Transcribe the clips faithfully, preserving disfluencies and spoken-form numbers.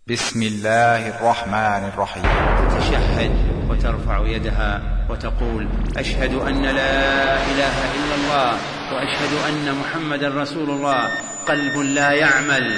بسم الله الرحمن الرحيم. تشهد وترفع يدها وتقول: أشهد أن لا إله إلا الله وأشهد أن محمد رسول الله. قلب لا يعمل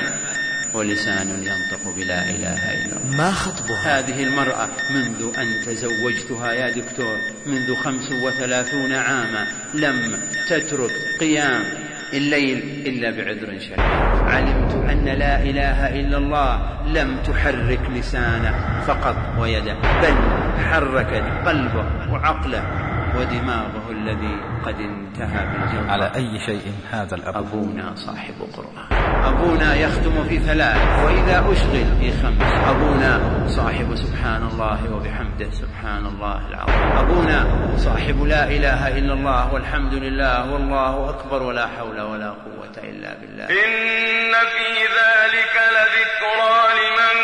ولسان ينطق بلا إله إلا الله. ما خطبها هذه المرأة منذ أن تزوجتها يا دكتور منذ خمس وثلاثون عاما لم تترك قيام الليل إلا بعذر شرعي. علمت أن لا إله إلا الله لم تحرك لسانه فقط ويده، بل حركت قلبه وعقله ودماغه الذي قد انتهى بالجوع. على أي شيء هذا الأب؟ أبونا صاحب قرآن، أبونا يختم في ثلاث وإذا أشغل في خمس، أبونا صاحب سبحان الله وبحمده سبحان الله العظيم، أبونا صاحب لا إله إلا الله والحمد لله والله أكبر ولا حول ولا قوة إلا بالله. إن في ذلك لذكرى لمن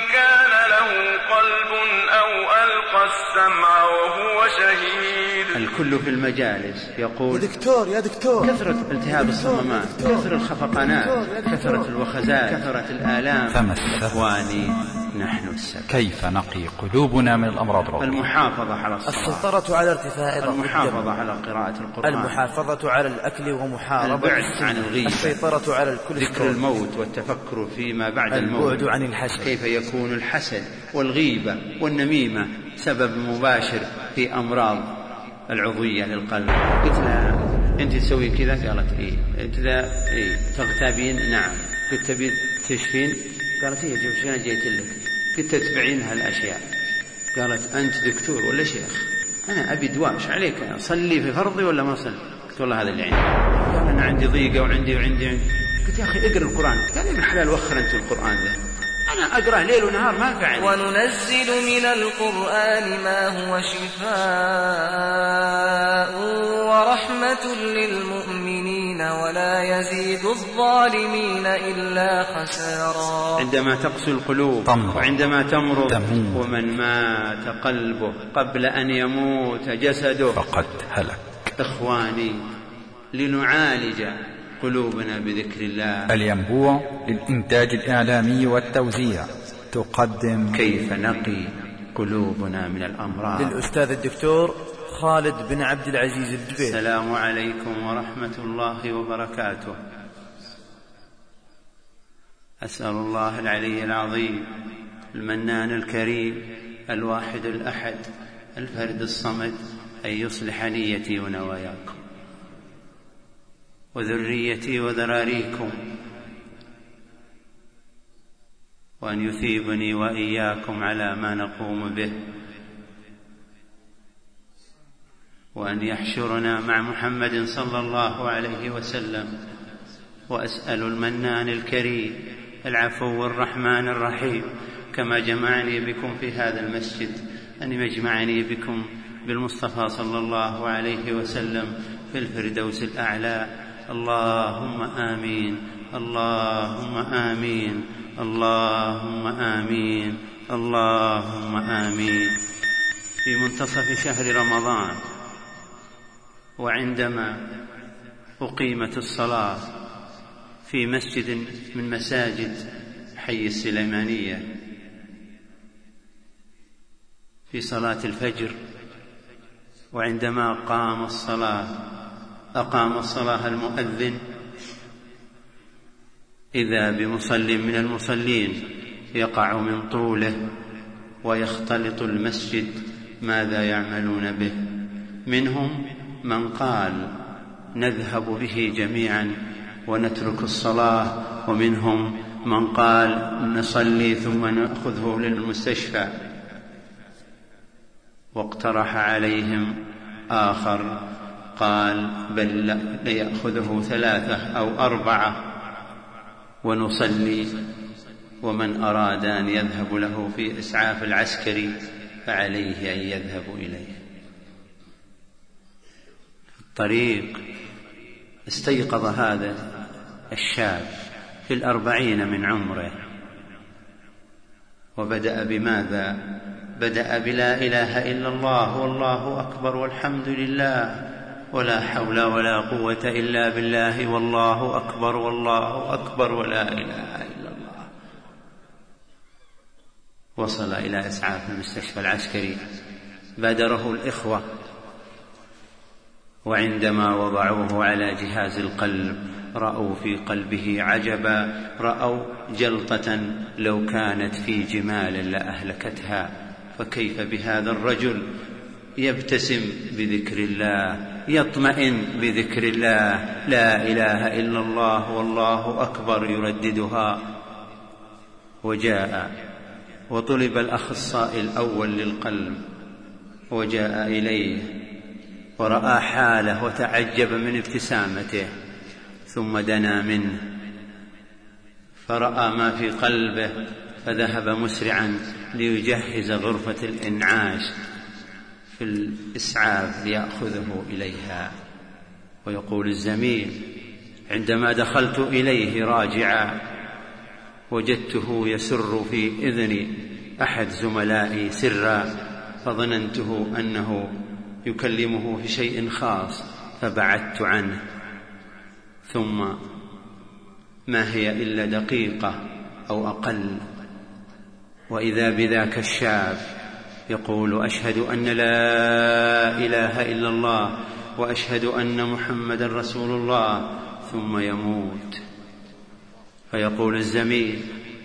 كان له قلب أو ألقى السمع وهو شهيد. الكل في المجالس يقول: يا دكتور يا دكتور، كثرة التهاب الصمامات، كثرة الخفقانات، كثرة الوخزات، كثرة الآلام. فما السبب؟ إخواني نحن السبب. كيف نقي قلوبنا من الأمراض العضوية؟ المحافظة على الصلاة، السيطرة على ارتفاع ضغط المحافظة الدم، على قراءة القرآن، المحافظة على الأكل ومحاربة البعد السم، عن الغيبة، السيطرة على الكوليسترول، ذكر الموت والتفكر فيما بعد الموت، البعد عن الحسد. كيف يكون الحسد والغيبة والنميمة سبب مباشر في أمراض العضوية للقلب. قلت لها: أنت تسوين كذا؟ قالت: إيه. قلت لها: إيه. تغتابين؟ نعم. قلت: تبين تشفين؟ قالت: إيه جوش أنا جيت لك. قلت: تتبعين هالأشياء؟ قالت: أنت دكتور ولا شيخ؟ أنا أبي دواش عليك، صلي في فرضي ولا ما صلي؟ قلت: والله هذا اللي عندي. قال: أنا عندي ضيقة وعندي وعندي وعندي. قلت: يا أخي اقرأ القرآن. قال: يا الحلال وخر أنت القرآن ذا، أنا أقرأ ليل ونهار ما فعل. وننزل من القرآن ما هو شفاء ورحمة للمؤمنين ولا يزيد الظالمين إلا خسارا. عندما تقسو القلوب طمر. وعندما تمرض تموت. ومن مات قلبه قبل أن يموت جسده فقد هلك. إخواني لنعالج قلوبنا بذكر الله. الينبوع للإنتاج الإعلامي والتوزيع تقدم كيف نقي قلوبنا من الأمراض. للأستاذ الدكتور خالد بن عبد العزيز الدبيل. السلام عليكم ورحمة الله وبركاته. أسأل الله العلي العظيم المنان الكريم الواحد الأحد الفرد الصمد أن يصلح نيتي ونواياكم وذريتي وذراريكم، وأن يثيبني وإياكم على ما نقوم به، وأن يحشرنا مع محمد صلى الله عليه وسلم. وأسأل المنان الكريم العفو الرحمن الرحيم كما جمعني بكم في هذا المسجد أن يجمعني بكم بالمصطفى صلى الله عليه وسلم في الفردوس الأعلى. اللهم آمين، اللهم آمين، اللهم آمين، اللهم آمين. في منتصف شهر رمضان وعندما أقيمت الصلاة في مسجد من مساجد حي السليمانية في صلاة الفجر، وعندما قام الصلاة أقام الصلاة المؤذن، إذا بمصل من المصلين يقع من طوله ويختلط المسجد. ماذا يعملون به؟ منهم من قال نذهب به جميعا ونترك الصلاة، ومنهم من قال نصلي ثم نأخذه للمستشفى. واقترح عليهم آخر قال بل ليأخذه ثلاثة أو أربعة ونصلي، ومن أراد أن يذهب له في إسعاف العسكري فعليه أن يذهب إليه. الطريق استيقظ هذا الشاب في الأربعين من عمره، وبدأ بماذا؟ بدأ بلا إله إلا الله والله أكبر والحمد لله ولا حول ولا قوة إلا بالله والله أكبر والله أكبر ولا إله إلا الله. وصل إلى إسعاف المستشفى العسكري، بادره الإخوة، وعندما وضعوه على جهاز القلب رأوا في قلبه عجبا، رأوا جلطة لو كانت في جمال لأهلكتها، فكيف بهذا الرجل يبتسم بذكر الله، يطمئن بذكر الله، لا إله إلا الله والله أكبر يرددها. وجاء وطلب الأخصائي الأول للقلب وجاء إليه ورأى حاله وتعجب من ابتسامته، ثم دنا منه فرأى ما في قلبه، فذهب مسرعا ليجهز غرفة الإنعاش في الإسعاف ليأخذه إليها. ويقول الزميل: عندما دخلت إليه راجعا وجدته يسر في إذن أحد زملائي سرا، فظننته أنه يكلمه في شيء خاص فبعدت عنه، ثم ما هي إلا دقيقة أو أقل وإذا بذاك الشاب يقول: أشهد أن لا إله إلا الله وأشهد أن محمدا رسول الله، ثم يموت. فيقول الزميل: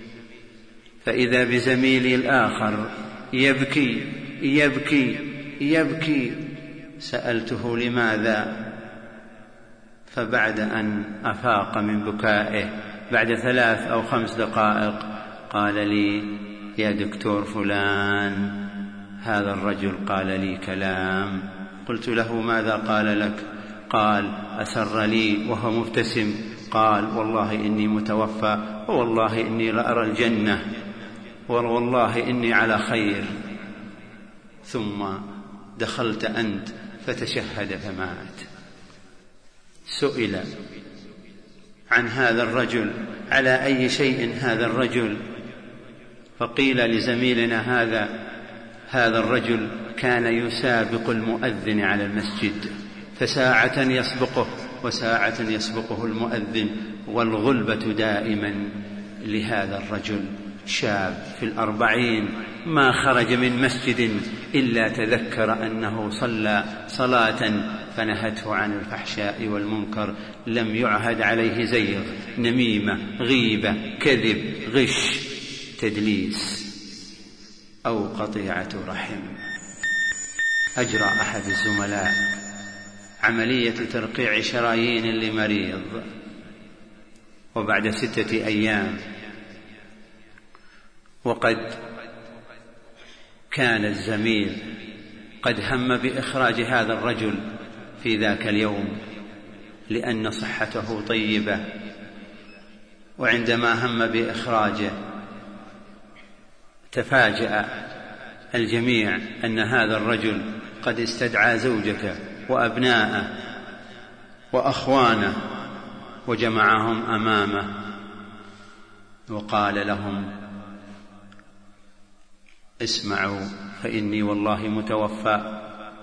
فإذا بزميلي الآخر يبكي يبكي يبكي، سألته: لماذا؟ فبعد أن أفاق من بكائه بعد ثلاث أو خمس دقائق قال لي: يا دكتور فلان، هذا الرجل قال لي كلام. قلت له: ماذا قال لك؟ قال: أسر لي وهو مبتسم، قال: والله إني متوفى، والله إني لأرى الجنة، والله إني على خير. ثم دخلت أنت فتشهد فمات. سئل عن هذا الرجل: على أي شيء هذا الرجل؟ فقيل لزميلنا هذا: هذا الرجل كان يسابق المؤذن على المسجد، فساعة يسبقه وساعة يسبقه المؤذن، والغلبة دائما لهذا الرجل. شاب في الأربعين ما خرج من مسجد إلا تذكر أنه صلى صلاة فنهته عن الفحشاء والمنكر، لم يعهد عليه زيغ، نميمة، غيبة، كذب، غش، تدليس أو قطيعة رحم. أجرى أحد الزملاء عملية ترقيع شرايين لمريض، وبعد ستة أيام وقد كان الزميل قد هم بإخراج هذا الرجل في ذاك اليوم لأن صحته طيبة، وعندما هم بإخراجه تفاجأ الجميع أن هذا الرجل قد استدعى زوجته وأبناءه وأخوانه وجمعهم أمامه وقال لهم: اسمعوا، فإني والله متوفى،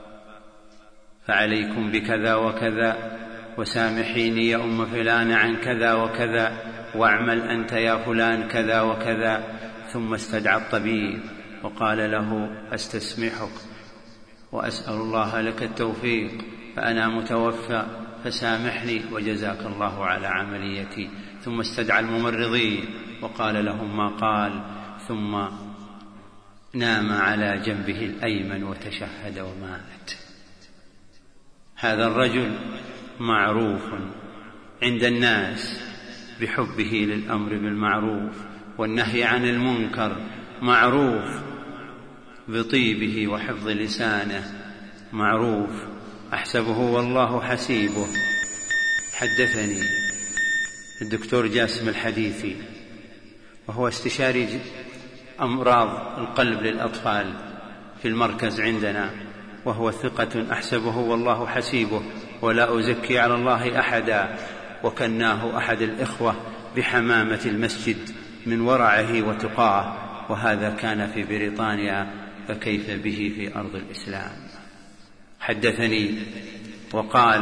فعليكم بكذا وكذا، وسامحيني يا أم فلان عن كذا وكذا، واعمل أنت يا فلان كذا وكذا. ثم استدعى الطبيب وقال له: أستسمحك وأسأل الله لك التوفيق، فأنا متوفى فسامحني وجزاك الله على عمليتي. ثم استدعى الممرضين وقال لهم ما قال، ثم نام على جنبه الأيمن وتشهد ومات. هذا الرجل معروف عند الناس بحبه للأمر بالمعروف والنهي عن المنكر، معروف بطيبه وحفظ لسانه، معروف أحسبه والله حسيبه. حدثني الدكتور جاسم الحديثي وهو استشاري أمراض القلب للأطفال في المركز عندنا، وهو ثقة أحسبه والله حسيبه ولا أزكي على الله أحدا، وكناه أحد الإخوة بحمامة المسجد من ورعه وتقاه، وهذا كان في بريطانيا، فكيف به في أرض الإسلام. حدثني وقال: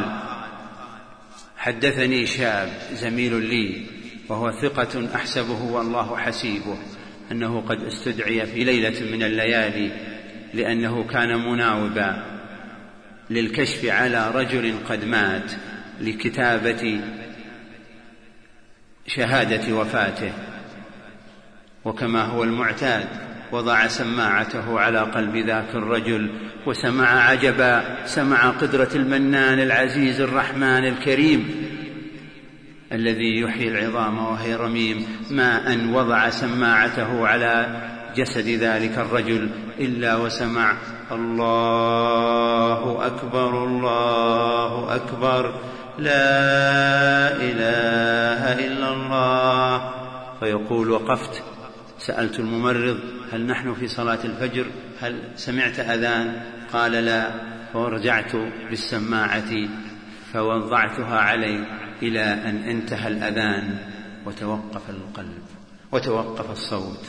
حدثني شاب زميل لي وهو ثقة أحسبه والله حسيبه أنه قد استدعي في ليلة من الليالي لأنه كان مناوبا للكشف على رجل قد مات لكتابة شهادة وفاته، وكما هو المعتاد وضع سماعته على قلب ذاك الرجل وسمع عجبا، سمع قدرة المنان العزيز الرحمن الكريم الذي يحيي العظام وهي رميم، ما أن وضع سماعته على جسد ذلك الرجل إلا وسمع الله أكبر الله أكبر لا إله إلا الله. فيقول وقفت سألت الممرض هل نحن في صلاة الفجر؟ هل سمعت أذان؟ قال لا. فرجعت بالسماعة فوضعتها عليه إلى أن انتهى الأذان وتوقف القلب وتوقف الصوت.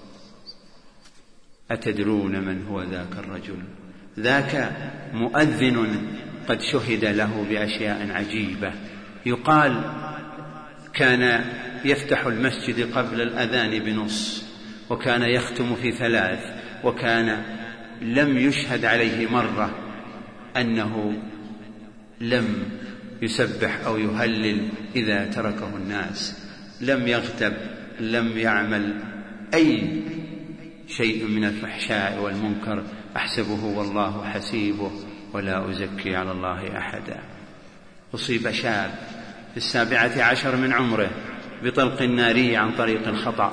أتدرون من هو ذاك الرجل؟ ذاك مؤذن قد شهد له بأشياء عجيبة. يقال كان يفتح المسجد قبل الأذان بنص، وكان يختم في ثلاث، وكان لم يشهد عليه مرة أنه لم يسبح أو يهلل إذا تركه الناس، لم يغتب، لم يعمل أي شيء من الفحشاء والمنكر. أحسبه والله حسيبه ولا أزكي على الله أحدا. أصيب شاب في السابعة عشر من عمره بطلق ناري عن طريق الخطأ،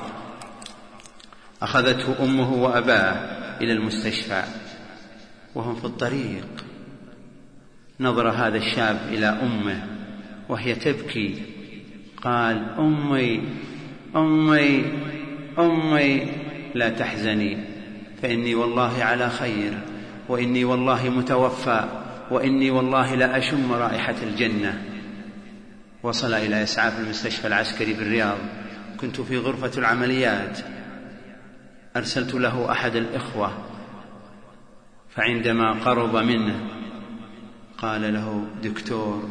أخذته أمه وأباه إلى المستشفى، وهم في الطريق نظر هذا الشاب إلى أمه وهي تبكي، قال أمي أمي أمي لا تحزني فإني والله على خير، وإني والله متوفى، وإني والله لا أشم رائحة الجنة. وصل إلى إسعاف المستشفى العسكري بالرياض. كنت في غرفة العمليات، أرسلت له أحد الإخوة، فعندما قرب منه قال له دكتور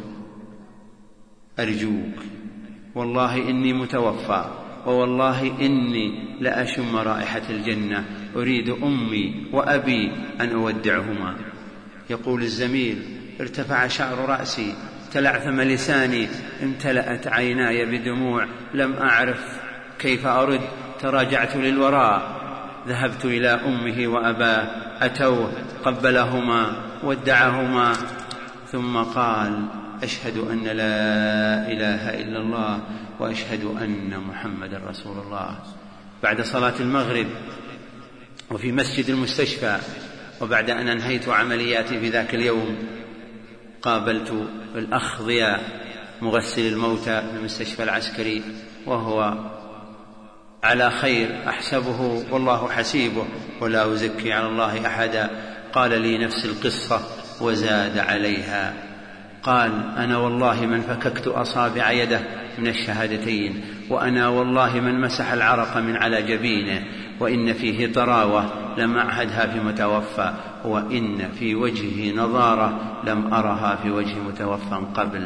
أرجوك والله إني متوفى، ووالله إني لأشم رائحة الجنة، أريد أمي وأبي أن أودعهما. يقول الزميل ارتفع شعر رأسي، تلعثم لساني، امتلأت عيناي بدموع، لم أعرف كيف أرد. تراجعت للوراء، ذهبت إلى أمه وأباه، أتوه قبلهما ودعهما، ثم قال أشهد أن لا إله إلا الله وأشهد أن محمد رسول الله. بعد صلاة المغرب وفي مسجد المستشفى، وبعد أن أنهيت عملياتي في ذاك اليوم، قابلت الأخ ضياء مغسل الموتى في المستشفى العسكري، وهو على خير أحسبه والله حسيبه ولا أزكي على الله أحدا. قال لي نفس القصة وزاد عليها، قال أنا والله من فككت أصابع يده من الشهادتين، وأنا والله من مسح العرق من على جبينه، وإن فيه طراوة لم أعهدها في متوفى، وإن في وجهه نضارة لم أرها في وجه متوفى قبل.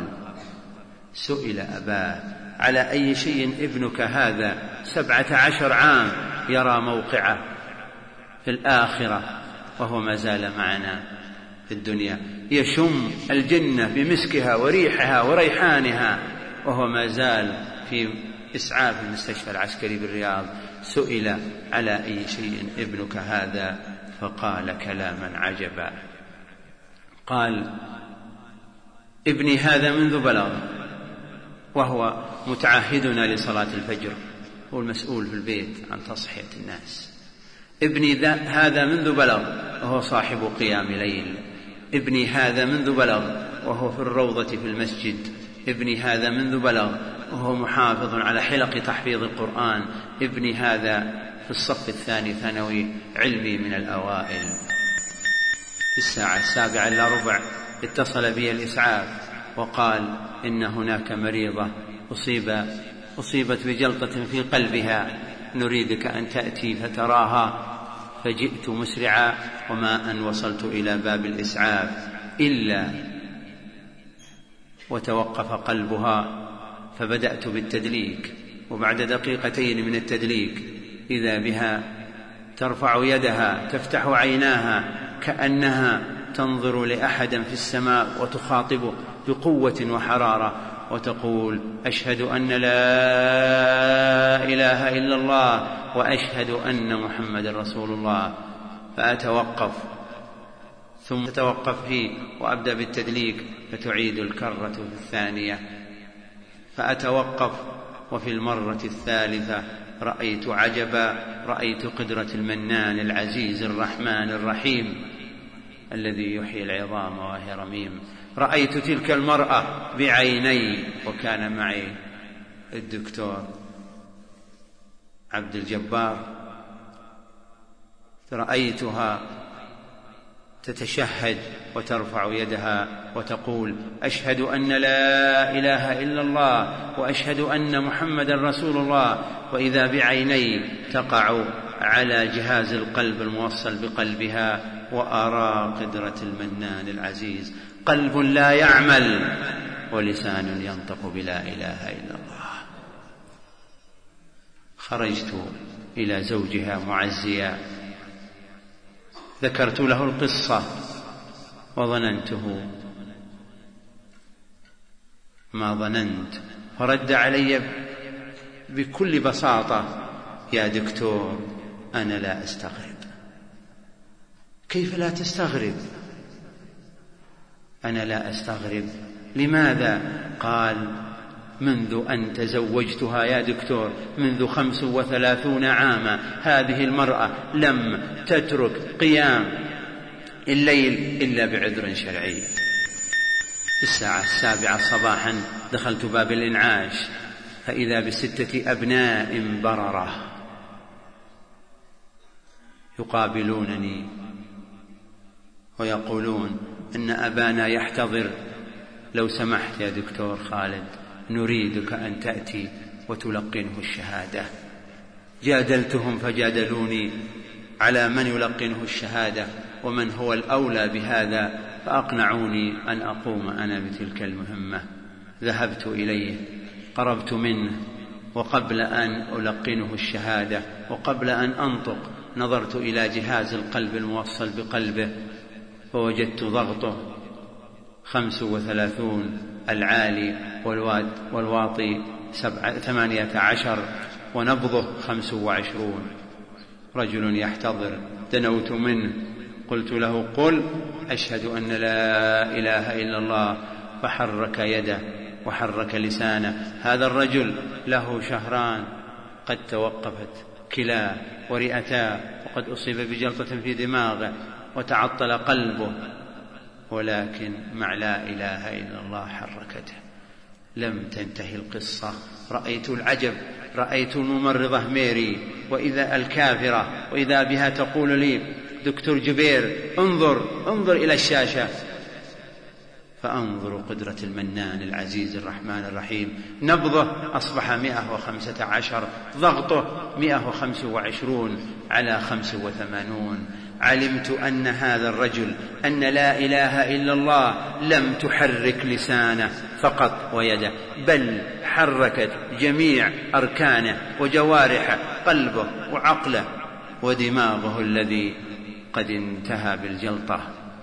سئل أباه على أي شيء ابنك هذا سبعة عشر عام يرى موقعه في الآخرة وهو ما زال معنا في الدنيا، يشم الجنة بمسكها وريحها وريحانها، وهو ما زال في إسعاف المستشفى العسكري بالرياض. سئل على أي شيء ابنك هذا، فقال كلاما عجبا، قال ابني هذا منذ بلغ، وهو متعهدنا لصلاة الفجر، هو المسؤول في البيت عن تصحية الناس. ابني هذا منذ بلغ وهو صاحب قيام ليل. ابني هذا منذ بلغ وهو في الروضة في المسجد. ابني هذا منذ بلغ وهو محافظ على حلق تحفيظ القرآن. ابني هذا في الصف الثاني ثانوي علمي من الأوائل. في الساعة السابعة إلا ربع اتصل بي الإسعاف وقال إن هناك مريضة أصيب أصيبت بجلطة في قلبها، نريدك أن تأتي فتراها. فجئت مسرعا، وما أن وصلت إلى باب الإسعاف إلا وتوقف قلبها، فبدأت بالتدليك، وبعد دقيقتين من التدليك إذا بها ترفع يدها تفتح عيناها كأنها تنظر لأحد في السماء وتخاطبه بقوة وحرارة وتقول: أشهد أن لا إله إلا الله وأشهد أن محمد رسول الله. فأتوقف ثم تتوقف هي وأبدأ بالتدليك فتعيد الكرة في الثانية، فأتوقف وفي المرة الثالثة رأيت عجبا، رأيت قدرة المنان العزيز الرحمن الرحيم الذي يحيي العظام وهي رميم. رأيت تلك المرأة بعيني، وكان معي الدكتور عبد الجبار، رأيتها تتشهد وترفع يدها وتقول: أشهد أن لا إله إلا الله وأشهد أن محمد رسول الله، وإذا بعيني تقع على جهاز القلب الموصل بقلبها وأرى قدرة المنان العزيز. قلب لا يعمل ولسان ينطق بلا إله إلا الله. خرجت إلى زوجها معزيا، ذكرت له القصة وظننته ما ظننت، فرد علي بكل بساطة: يا دكتور أنا لا أستغرب. كيف لا تستغرب؟ أنا لا أستغرب. لماذا؟ قال: منذ أن تزوجتها يا دكتور، منذ خمس وثلاثون عاما، هذه المرأة لم تترك قيام الليل إلا بعذر شرعي. في الساعة السابعة صباحا دخلت باب الإنعاش فإذا بستة أبناء بررة يقابلونني ويقولون: إن أبانا يحتضر، لو سمحت يا دكتور خالد نريدك أن تأتي وتلقنه الشهادة. جادلتهم فجادلوني على من يلقنه الشهادة ومن هو الأولى بهذا، فأقنعوني أن أقوم أنا بتلك المهمة. ذهبت إليه، قربت منه، وقبل أن ألقنه الشهادة وقبل أن أنطق نظرت إلى جهاز القلب الموصل بقلبه فوجدت ضغطه خمس وثلاثون، العالي والواطي ثمانية عشر، ونبضه خمس وعشرون. رجل يحتضر. دنوت منه قلت له: قل أشهد أن لا إله إلا الله. فحرك يده وحرك لسانه. هذا الرجل له شهران قد توقفت كلاه ورئتاه، وقد أصيب بجلطة في دماغه وتعطل قلبه، ولكن مع لا إله إلا الله حركته. لم تنتهي القصة. رأيت العجب، رأيت الممرضة ميري وإذا الكافرة وإذا بها تقول لي: دكتور جبير انظر انظر إلى الشاشة. فأنظر قدرة المنان العزيز الرحمن الرحيم. نبضه أصبح مئة وخمسة عشر، ضغطه مئة وخمسة وعشرون على خمس وثمانون. علمت أن هذا الرجل أن لا إله إلا الله لم تحرك لسانه فقط ويده، بل حركت جميع أركانه وجوارحه، قلبه وعقله ودماغه الذي قد انتهى بالجلطة.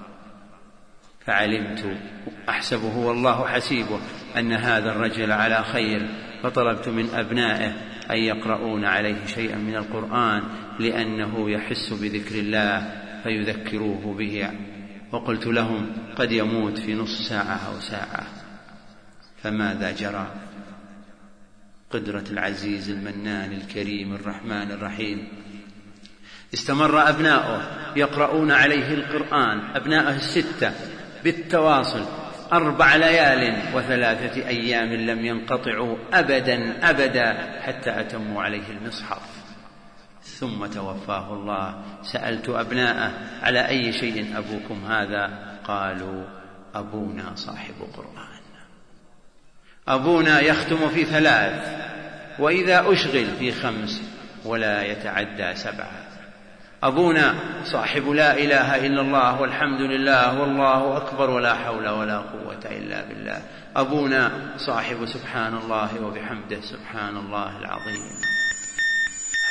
فعلمت أحسبه والله حسيبه أن هذا الرجل على خير، فطلبت من أبنائه أن يقرؤون عليه شيئا من القرآن لأنه يحس بذكر الله فيذكروه به، وقلت لهم: قد يموت في نصف ساعة أو ساعة. فماذا جرى؟ قدرة العزيز المنان الكريم الرحمن الرحيم. استمر أبناؤه يقرؤون عليه القرآن، أبناءه الستة بالتواصل، أربع ليال وثلاثة أيام لم ينقطعوا أبدا أبدا حتى أتموا عليه المصحف، ثم توفاه الله. سألت أبناءه: على أي شيء أبوكم هذا؟ قالوا: أبونا صاحب قرآن، أبونا يختم في ثلاث، وإذا أشغل في خمس ولا يتعدى سبعة. أبونا صاحب لا إله إلا الله والحمد لله والله أكبر ولا حول ولا قوة إلا بالله. أبونا صاحب سبحان الله وبحمده سبحان الله العظيم.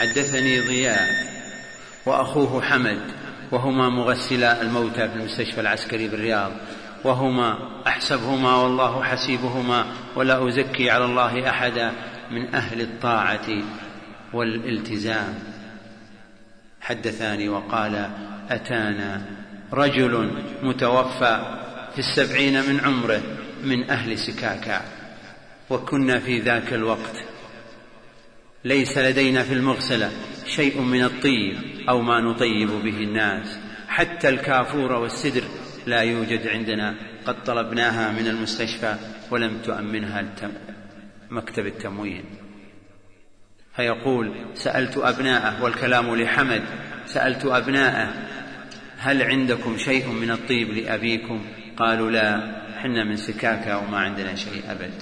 حدثني ضياء وأخوه حمد وهما مغسلا الموتى في المستشفى العسكري بالرياض، وهما أحسبهما والله حسيبهما ولا أزكي على الله أحدا من أهل الطاعة والالتزام. حدثاني وقال: أتانا رجل متوفى في السبعين من عمره من أهل سكاكا، وكنا في ذاك الوقت ليس لدينا في المغسلة شيء من الطيب أو ما نطيب به الناس، حتى الكافور والسدر لا يوجد عندنا، قد طلبناها من المستشفى ولم تؤمنها مكتب التموين. فيقول: سألت أبناءه، والكلام لحمد، سألت أبناءه: هل عندكم شيء من الطيب لأبيكم؟ قالوا: لا، حنا من سكاكا وما عندنا شيء أبد.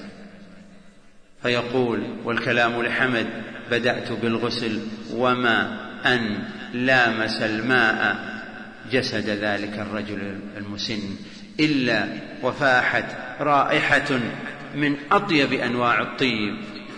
فيقول والكلام لحمد: بدأت بالغسل وما أن لامس الماء جسد ذلك الرجل المسن إلا وفاحت رائحة من أطيب أنواع الطيب،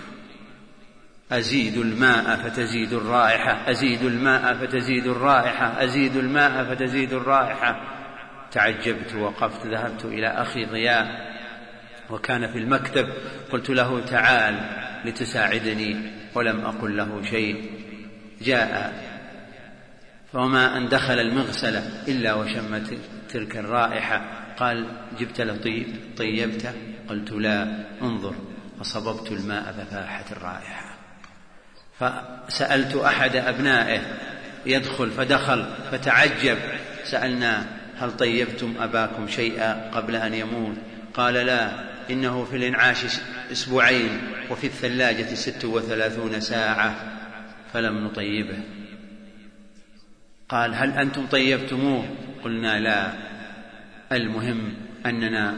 أزيد الماء فتزيد الرائحة، أزيد الماء فتزيد الرائحة، أزيد الماء فتزيد الرائحة. تعجبت، وقفت، ذهبت إلى أخي ضياء وكان في المكتب، قلت له: تعال لتساعدني، ولم أقل له شيء. جاء، فما أن دخل المغسلة إلا وشمت تلك الرائحة. قال: جبت له طيب؟ طيبته؟ قلت: لا، انظر. فصببت الماء ففاحت الرائحة. فسألت أحد أبنائه يدخل، فدخل فتعجب. سألنا: هل طيبتم أباكم شيئا قبل أن يموت؟ قال: لا، إنه في الإنعاش أسبوعين وفي الثلاجة ست وثلاثون ساعة فلم نطيبه. قال: هل أنتم طيبتموه؟ قلنا: لا، المهم أننا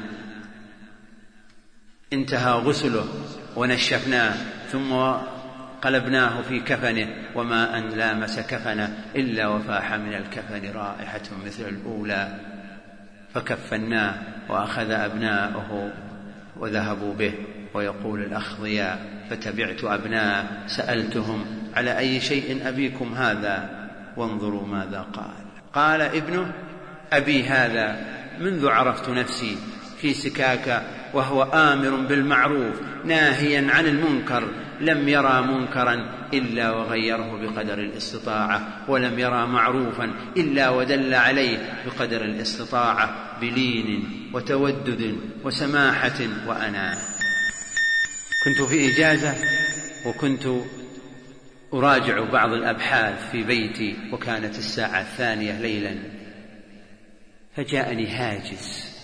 انتهى غسله ونشفناه ثم قلبناه في كفنه، وما أن لامس كفنه إلا وفاح من الكفن رائحة مثل الأولى. فكفناه وأخذ أبناؤه وذهبوا به. ويقول الأخ ضياء: فتبعت أبناء سألتهم: على أي شيء أبيكم هذا؟ وانظروا ماذا قال. قال ابنه: أبي هذا منذ عرفت نفسي في سكاكا وهو آمر بالمعروف ناهيا عن المنكر، لم يرى منكرا إلا وغيره بقدر الاستطاعة، ولم يرى معروفا إلا ودل عليه بقدر الاستطاعة، بلين وتودد وسماحة وأناة. كنت في إجازة وكنت أراجع بعض الأبحاث في بيتي، وكانت الساعة الثانية ليلا، فجاءني هاجس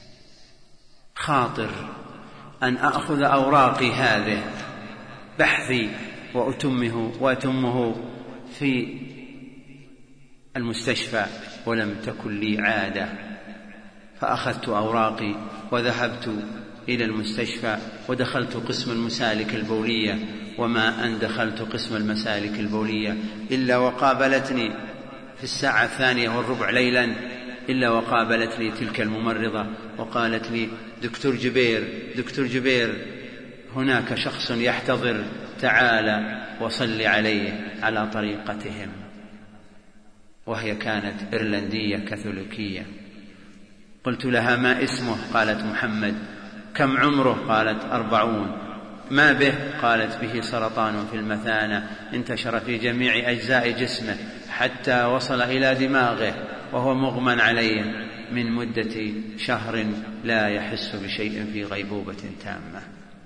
خاطر أن أخذ أوراقي هذه بحثي وأتمه, وأتمه في المستشفى، ولم تكن لي عادة. فأخذت أوراقي وذهبت إلى المستشفى ودخلت قسم المسالك البولية، وما أن دخلت قسم المسالك البولية إلا وقابلتني في الساعة الثانية والربع ليلا إلا وقابلتني تلك الممرضة وقالت لي: دكتور جبير دكتور جبير هناك شخص يحتضر، تعال وصل عليه على طريقتهم. وهي كانت إيرلندية كاثوليكية. قلت لها: ما اسمه؟ قالت: محمد. كم عمره؟ قالت: أربعون. ما به؟ قالت: به سرطان في المثانة انتشر في جميع أجزاء جسمه حتى وصل إلى دماغه، وهو مغمى عليه من مدة شهر لا يحس بشيء في غيبوبة تامة.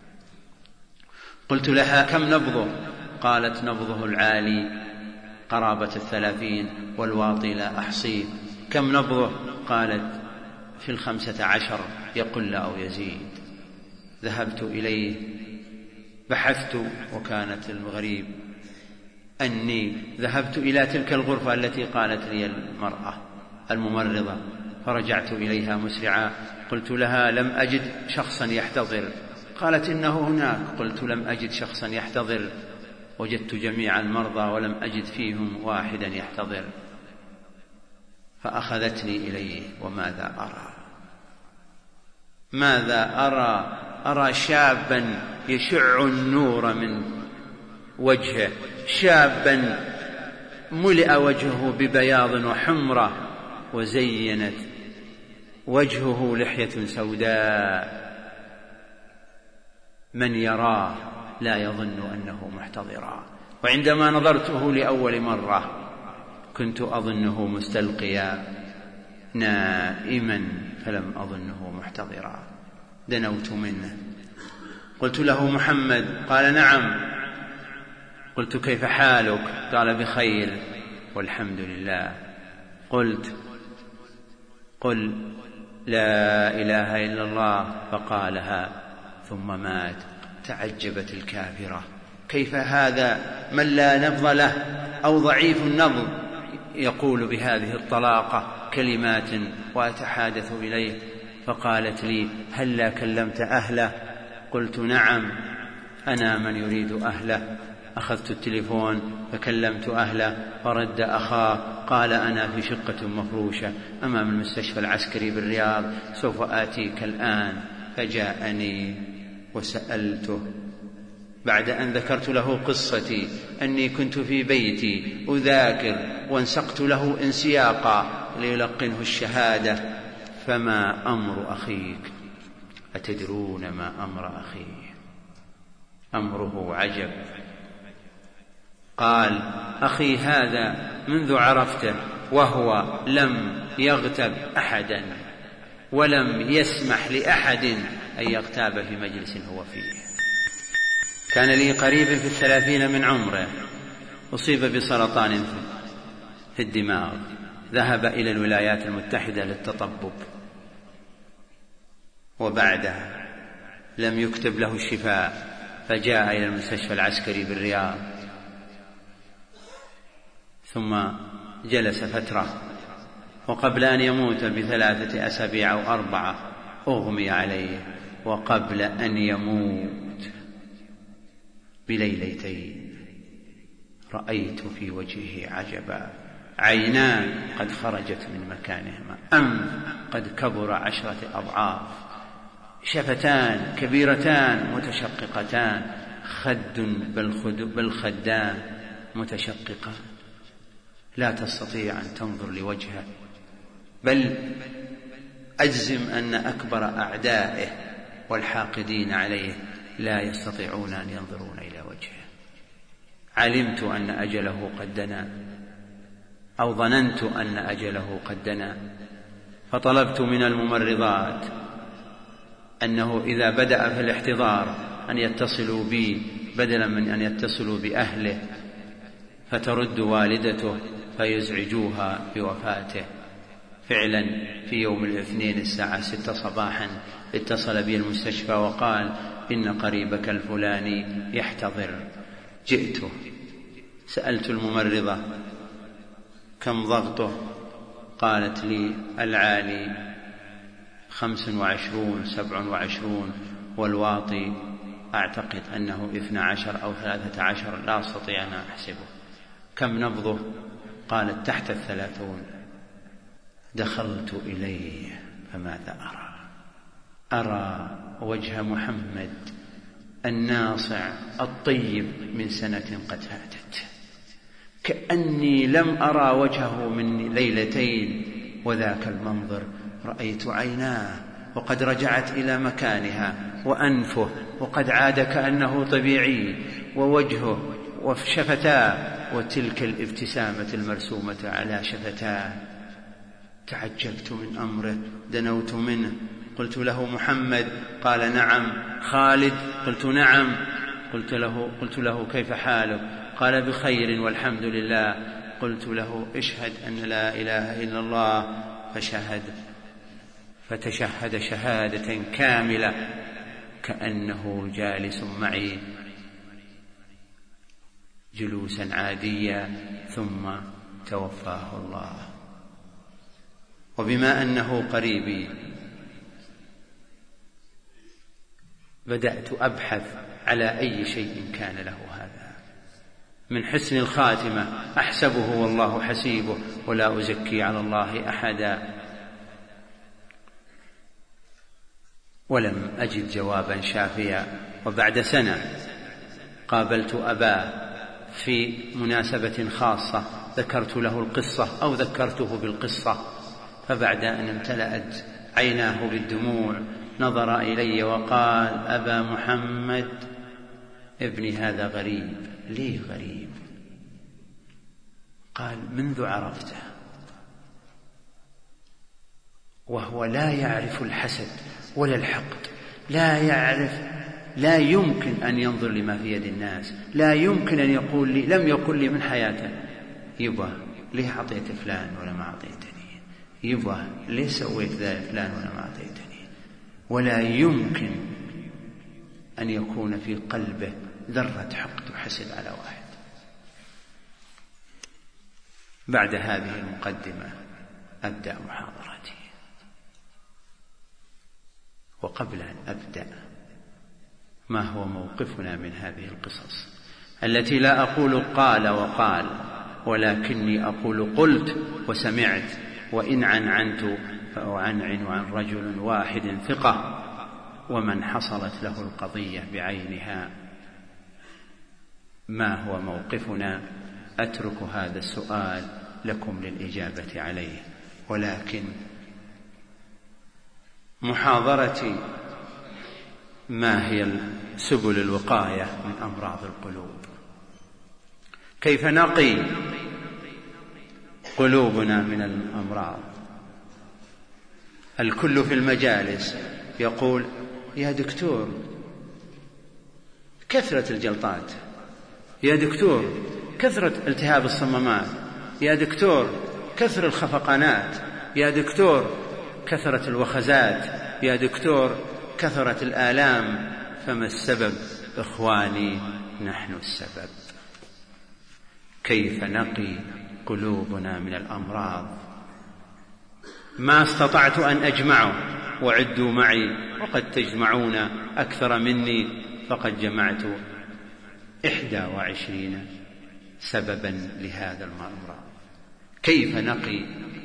قلت لها: كم نبضه؟ قالت: نبضه العالي قرابة الثلاثين والواطي لا أحصيه. كم نبضه؟ قالت: في الخمسة عشر، يقل أو يزيد. ذهبت إليه بحثت، وكانت الغريب أني ذهبت إلى تلك الغرفة التي قالت لي المرأة الممرضة، فرجعت إليها مسرعا. قلت لها: لم أجد شخصا يحتضر. قالت: إنه هناك. قلت: لم أجد شخصا يحتضر، وجدت جميع المرضى ولم أجد فيهم واحدا يحتضر. فأخذتني إليه، وماذا أرى؟ ماذا أرى؟ أرى شابا يشع النور من وجهه، شابا ملئ وجهه ببياض وحمرة وزينت وجهه لحية سوداء، من يراه لا يظن أنه محتضرا. وعندما نظرته لأول مرة كنت أظنه مستلقيا نائما فلم أظنه محتضرا. دنوت منه قلت له: محمد؟ قال: نعم. قلت: كيف حالك؟ قال: بخير والحمد لله. قلت: قل لا إله إلا الله، فقالها ثم مات. تعجبت الكافرة: كيف هذا من لا نبض له أو ضعيف النبض يقول بهذه الطلاقة كلمات وأتحادث إليه؟ فقالت لي: هل لا كلمت أهله؟ قلت: نعم، أنا من يريد أهله. أخذت التليفون فكلمت أهله، فرد أخاه قال: أنا في شقة مفروشة أمام المستشفى العسكري بالرياض، سوف آتيك الآن. فجاءني وسألته بعد أن ذكرت له قصتي أني كنت في بيتي أذاكر وانسقت له انسياقا ليلقنه الشهادة: فما أمر أخيك؟ أتدرون ما أمر أخيه؟ أمره عجب. قال: أخي هذا منذ عرفته وهو لم يغتب أحدا ولم يسمح لأحد أن يغتاب في مجلس هو فيه. كان لي قريب في الثلاثين من عمره أصيب بسرطان في الدماغ، ذهب إلى الولايات المتحدة للتطبب، وبعدها لم يكتب له الشفاء، فجاء إلى المستشفى العسكري بالرياض، ثم جلس فترة، وقبل أن يموت بثلاثة أسابيع أو أربعة أغمي عليه، وقبل أن يموت بليلتين رأيت في وجهه عجبا: عينان قد خرجت من مكانهما، أنف قد كبر عشرة أضعاف، شفتان كبيرتان متشققتان، خد بالخدان متشققة، لا تستطيع أن تنظر لوجهه، بل أجزم أن أكبر أعدائه والحاقدين عليه لا يستطيعون أن ينظرون إلى وجهه. علمت أن أجله قد دنا، أو ظننت أن أجله قد دنا، فطلبت من الممرضات أنه إذا بدأ في الاحتضار أن يتصلوا بي بدلا من أن يتصلوا بأهله، فترد والدته فيزعجوها بوفاته. فعلا في يوم الاثنين الساعة ستة صباحا اتصل بي المستشفى وقال: إن قريبك الفلاني يحتضر. جئته، سألت الممرضة: كم ضغطه؟ قالت لي: العالي خمس وعشرون سبع وعشرون، والواطي أعتقد أنه اثنى عشر أو ثلاثة عشر، لا أستطيع أن أحسبه. كم نبضه؟ قالت: تحت الثلاثون. دخلت إليه فماذا أرى؟ أرى وجه محمد الناصع الطيب من سنة قد فاتت، كأني لم أرى وجهه من ليلتين. وذاك المنظر، رأيت عيناه وقد رجعت إلى مكانها، وأنفه وقد عاد كأنه طبيعي، ووجهه وشفتاه وتلك الابتسامة المرسومة على شفتاه. تعجبت من أمره، دنوت منه، قلت له: محمد؟ قال: نعم. خالد؟ قلت: نعم. قلت له, قلت له كيف حالك؟ قال: بخير والحمد لله. قلت له: اشهد أن لا إله إلا الله. فشهد، فتشهد شهادة كاملة كأنه جالس معي جلوسا عاديا، ثم توفاه الله. وبما أنه قريبي بدأت أبحث على أي شيء كان له هذا من حسن الخاتمة، أحسبه والله حسيبه ولا أزكي على الله أحدا. ولم أجد جوابا شافيا. وبعد سنة قابلت أباه في مناسبة خاصة ذكرت له القصة أو ذكرته بالقصة، فبعد أن امتلأت عيناه بالدموع نظر إلي وقال: أبا محمد، ابني هذا غريب. ليه غريب؟ قال: منذ عرفته وهو لا يعرف الحسد ولا الحقد، لا يعرف، لا يمكن أن ينظر لما في يد الناس، لا يمكن أن يقول لي، لم يقل لي من حياته يبا ليه أعطيت فلان ولا ما أعطيتني، يبا ليه سويت ذا فلان ولا ما أعطيتني، ولا يمكن أن يكون في قلبه ذرة حقد وحسد على واحد. بعد هذه المقدمة أبدأ محاضرتي. وقبل أن أبدأ، ما هو موقفنا من هذه القصص التي لا أقول قال وقال، ولكني أقول قلت وسمعت، وإن عنعنت فأعنعن عن رجل واحد ثقة ومن حصلت له القضية بعينها. ما هو موقفنا؟ أترك هذا السؤال لكم للإجابة عليه، ولكن محاضرتي ما هي سبل الوقاية من أمراض القلوب، كيف نقي قلوبنا من الأمراض. الكل في المجالس يقول: يا دكتور كثرة الجلطات، يا دكتور كثرة التهاب الصمامات، يا دكتور كثر الخفقانات، يا دكتور كثرة الوخزات، يا دكتور كثرة الآلام. فما السبب؟ إخواني، نحن السبب. كيف نقي قلوبنا من الأمراض؟ ما استطعت أن أجمعه، وعدوا معي، وقد تجمعون أكثر مني، فقد جمعت إحدى وعشرين سببا لهذا الأمراض. كيف نقي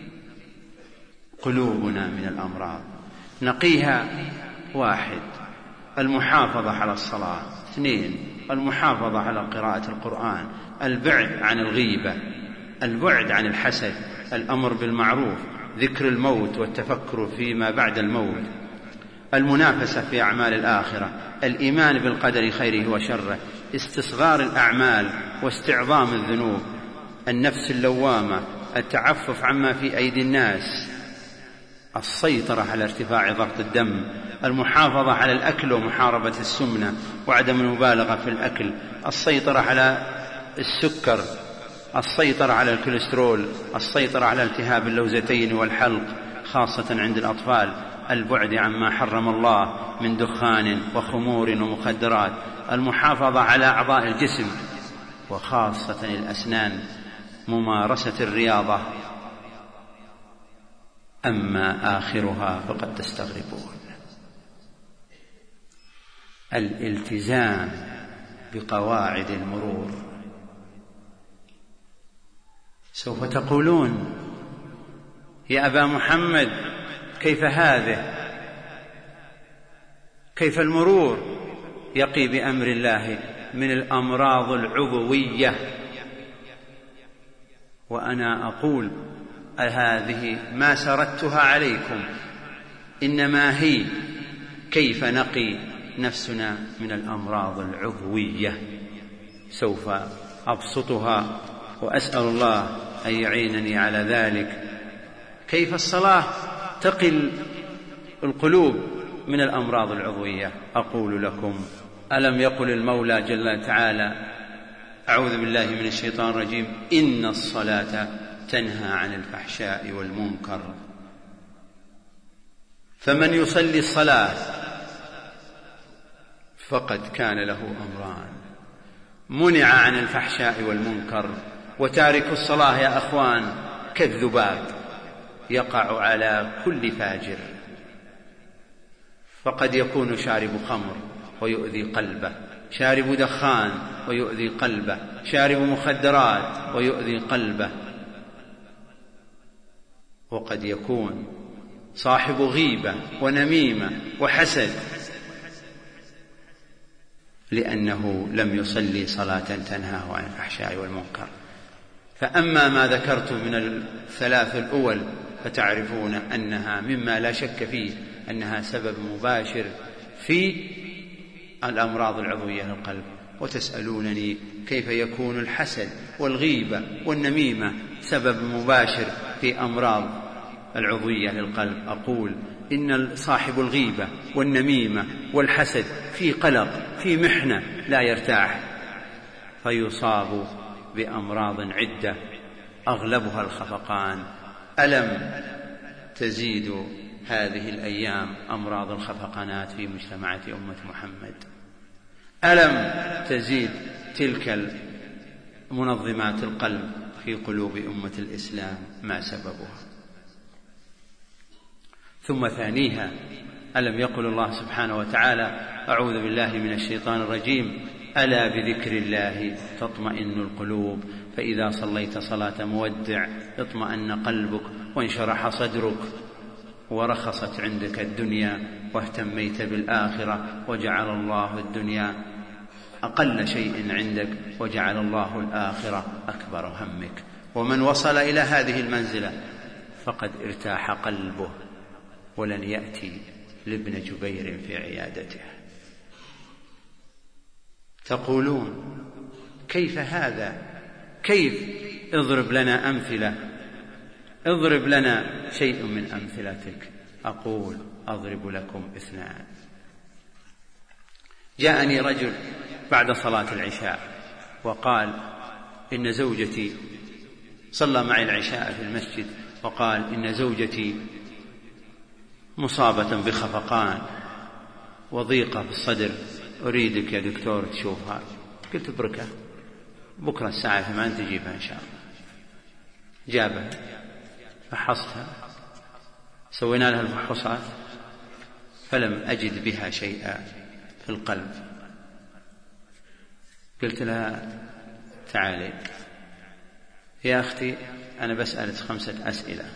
قلوبنا من الأمراض؟ نقيها: واحد، المحافظة على الصلاة. اثنين، المحافظة على قراءة القرآن. البعد عن الغيبة، البعد عن الحسد، الأمر بالمعروف، ذكر الموت والتفكر فيما بعد الموت، المنافسة في أعمال الآخرة، الإيمان بالقدر خيره وشره، استصغار الأعمال واستعظام الذنوب، النفس اللوامة، التعفف عما في أيدي الناس، السيطرة على ارتفاع ضغط الدم، المحافظة على الأكل ومحاربة السمنة وعدم المبالغة في الأكل، السيطرة على السكر، السيطرة على الكوليسترول، السيطرة على التهاب اللوزتين والحلق خاصة عند الأطفال، البعد عما حرم الله من دخان وخمور ومخدرات، المحافظة على أعضاء الجسم وخاصة الأسنان، ممارسة الرياضة. أما آخرها فقد تستغربون: الالتزام بقواعد المرور. سوف تقولون: يا أبا محمد، كيف هذا؟ كيف المرور يقي بأمر الله من الأمراض العضوية؟ وأنا أقول: هذه ما سردتها عليكم إنما هي كيف نقي نفسنا من الأمراض العضوية. سوف أبسطها وأسأل الله أن يعينني على ذلك. كيف الصلاة تقي القلوب من الأمراض العضوية؟ أقول لكم: ألم يقل المولى جل تعالى: أعوذ بالله من الشيطان الرجيم، إن الصلاة تنهى عن الفحشاء والمنكر. فمن يصلي الصلاة فقد كان له أمران: منع عن الفحشاء والمنكر. وتارك الصلاة يا أخوان كالذباب يقع على كل فاجر، فقد يكون شارب خمر ويؤذي قلبه، شارب دخان ويؤذي قلبه، شارب مخدرات ويؤذي قلبه، وقد يكون صاحب غيبة ونميمة وحسد. لأنه لم يصلي صلاة تنهاه عن الفحشاء والمنكر. فأما ما ذكرت من الثلاث الأول فتعرفون أنها مما لا شك فيه أنها سبب مباشر في الأمراض العضوية للقلب. وتسألونني كيف يكون الحسد والغيبة والنميمة سبب مباشر في أمراض العضوية للقلب. أقول إن صاحب الغيبة والنميمة والحسد في قلق، في محنة، لا يرتاح، فيصاب بأمراض عدة أغلبها الخفقان. ألم تزيد هذه الأيام أمراض الخفقانات في مجتمعات أمة محمد؟ ألم تزيد تلك منظمات القلب في قلوب أمة الإسلام؟ ما سببها؟ ثم ثانيها، ألم يقل الله سبحانه وتعالى: أعوذ بالله من الشيطان الرجيم، ألا بذكر الله تطمئن القلوب، فإذا صليت صلاة مودع اطمأن قلبك وانشرح صدرك ورخصت عندك الدنيا واهتميت بالآخرة وجعل الله الدنيا أقل شيء عندك وجعل الله الآخرة أكبر همك. ومن وصل إلى هذه المنزلة فقد ارتاح قلبه ولن يأتي لابن جبير في عيادته. تقولون كيف هذا؟ كيف؟ اضرب لنا أمثلة، اضرب لنا شيء من أمثلتك. أقول أضرب لكم اثنان. جاءني رجل بعد صلاة العشاء وقال إن زوجتي، صلى معي العشاء في المسجد، وقال إن زوجتي مصابة بخفقان وضيقة في الصدر، أريدك يا دكتور تشوفها. قلت بركة، بكرة الساعة ثمان تجيبها إن شاء الله. جابها، فحصتها، سوينا لها الفحوصات، فلم أجد بها شيئا في القلب. قلت لها تعالي يا أختي، أنا بسألت خمسة أسئلة.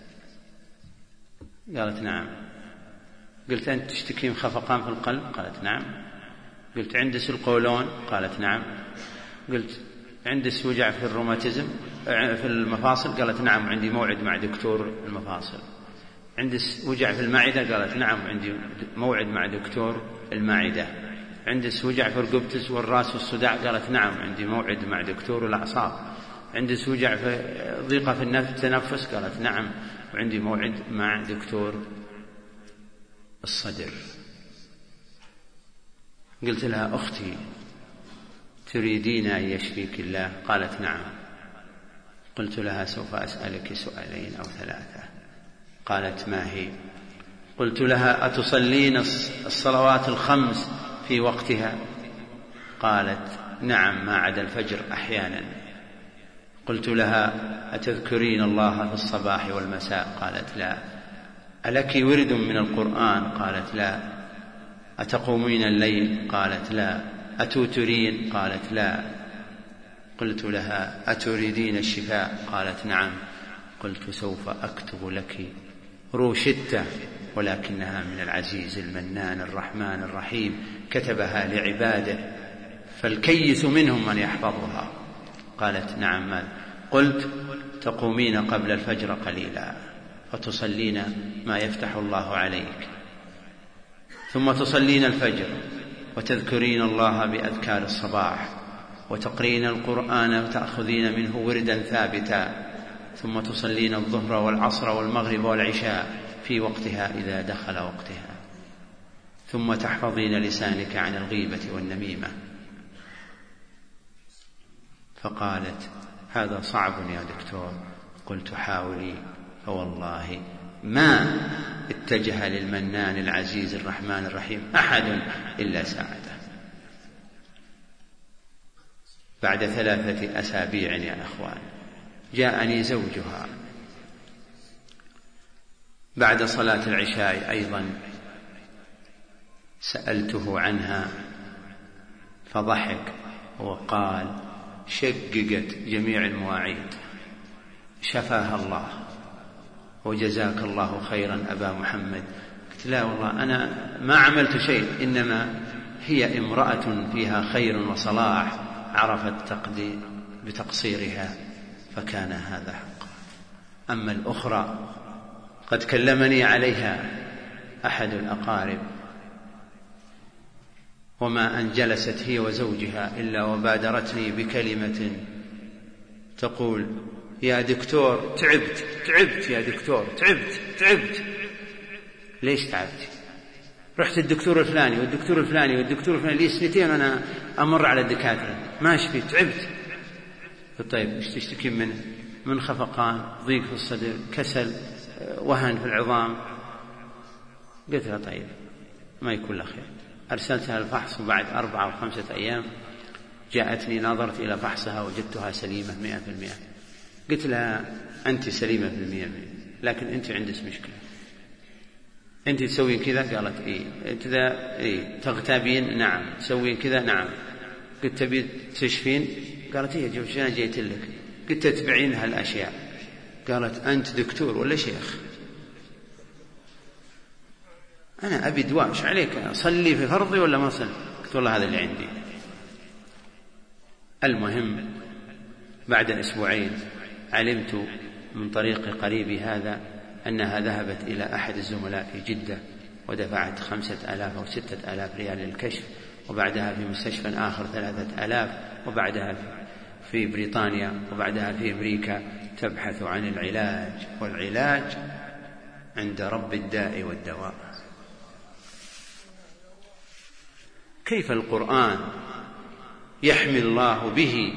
قالت نعم. قلت أنت تشتكين خفقان في القلب؟ قالت نعم. قلت عندك القولون؟ قالت نعم. قلت عندك وجع في الروماتيزم في المفاصل؟ قالت نعم، عندي موعد مع دكتور المفاصل. عندك وجع في المعدة؟ قالت نعم، عندي موعد مع دكتور المعدة. عندك وجع في رقبتك والراس والصداع؟ قالت نعم، عندي موعد مع دكتور الأعصاب. عندك وجع في ضيقة في التنفس؟ قالت نعم، وعندي موعد مع دكتور الصدر. قلت لها أختي تريدين أن يشفيك الله؟ قالت نعم. قلت لها سوف أسألك سؤالين أو ثلاثة. قالت ما هي؟ قلت لها أتصلين الصلوات الخمس في وقتها؟ قالت نعم، ما عدا الفجر أحيانا. قلت لها أتذكرين الله في الصباح والمساء؟ قالت لا. ألك ورد من القرآن؟ قالت لا. أتقومين الليل؟ قالت لا. أتوترين؟ قالت لا. قلت لها أتريدين الشفاء؟ قالت نعم. قلت سوف أكتب لك روشتة، ولكنها من العزيز المنان الرحمن الرحيم، كتبها لعباده، فالكيس منهم من يحفظها. قالت نعم. ماذا؟ قلت تقومين قبل الفجر قليلا فتصلين ما يفتح الله عليك، ثم تصلين الفجر وتذكرين الله بأذكار الصباح وتقرين القرآن وتأخذين منه وردا ثابتا، ثم تصلين الظهر والعصر والمغرب والعشاء في وقتها إذا دخل وقتها، ثم تحفظين لسانك عن الغيبة والنميمة. فقالت هذا صعب يا دكتور. قلت حاولي، فوالله ما اتجه للمنان العزيز الرحمن الرحيم أحد إلا ساعده. بعد ثلاثة أسابيع يا أخوان جاءني زوجها بعد صلاة العشاء أيضا، سألته عنها فضحك وقال شققت جميع المواعيد، شفاها الله وجزاك الله خيرا أبا محمد. قلت لا والله أنا ما عملت شيء، إنما هي امرأة فيها خير وصلاح عرفت تقدير بتقصيرها فكان هذا حق. أما الأخرى قد كلمني عليها أحد الأقارب وما أن جلست هي وزوجها إلا وبادرتني بكلمة تقول: يا دكتور تعبت تعبت يا دكتور تعبت تعبت. ليش تعبت؟ رحت الدكتور الفلاني والدكتور الفلاني والدكتور الفلاني لي سنتين أنا أمر على الدكاترة ما شفيت تعبت. طيب ايش تشتكي منه؟ من خفقان، ضيق في الصدر، كسل، وهن في العظام. قلت لها طيب ما يكون لها خير. أرسلتها الفحص وبعد أربعة أو خمسة أيام جاءتني نظرت إلى فحصها وجدتها سليمة مئة في المئة. قلت لها أنت سليمة في المئة لكن أنت عندك مشكلة، أنت تسوين كذا؟ قالت إيه. كذا إيه. تغتابين؟ نعم. تسوين كذا؟ نعم. قلت تبي تشفين؟ قالت إيه جوش أنا جيت لك. قلت تتبعين هالأشياء؟ قالت أنت دكتور ولا شيخ؟ أنا أبي دواش عليك، أصلي في فرضي ولا ما أصلي؟ قلت والله هذا اللي عندي. المهم بعد أسبوعين علمت من طريق قريبي هذا أنها ذهبت إلى أحد الزملاء في جدة ودفعت خمسة آلاف أو ستة آلاف ريال للكشف، وبعدها في مستشفى آخر ثلاثة آلاف، وبعدها في بريطانيا، وبعدها في أمريكا تبحث عن العلاج، والعلاج عند رب الداء والدواء. كيف القرآن يحمي الله به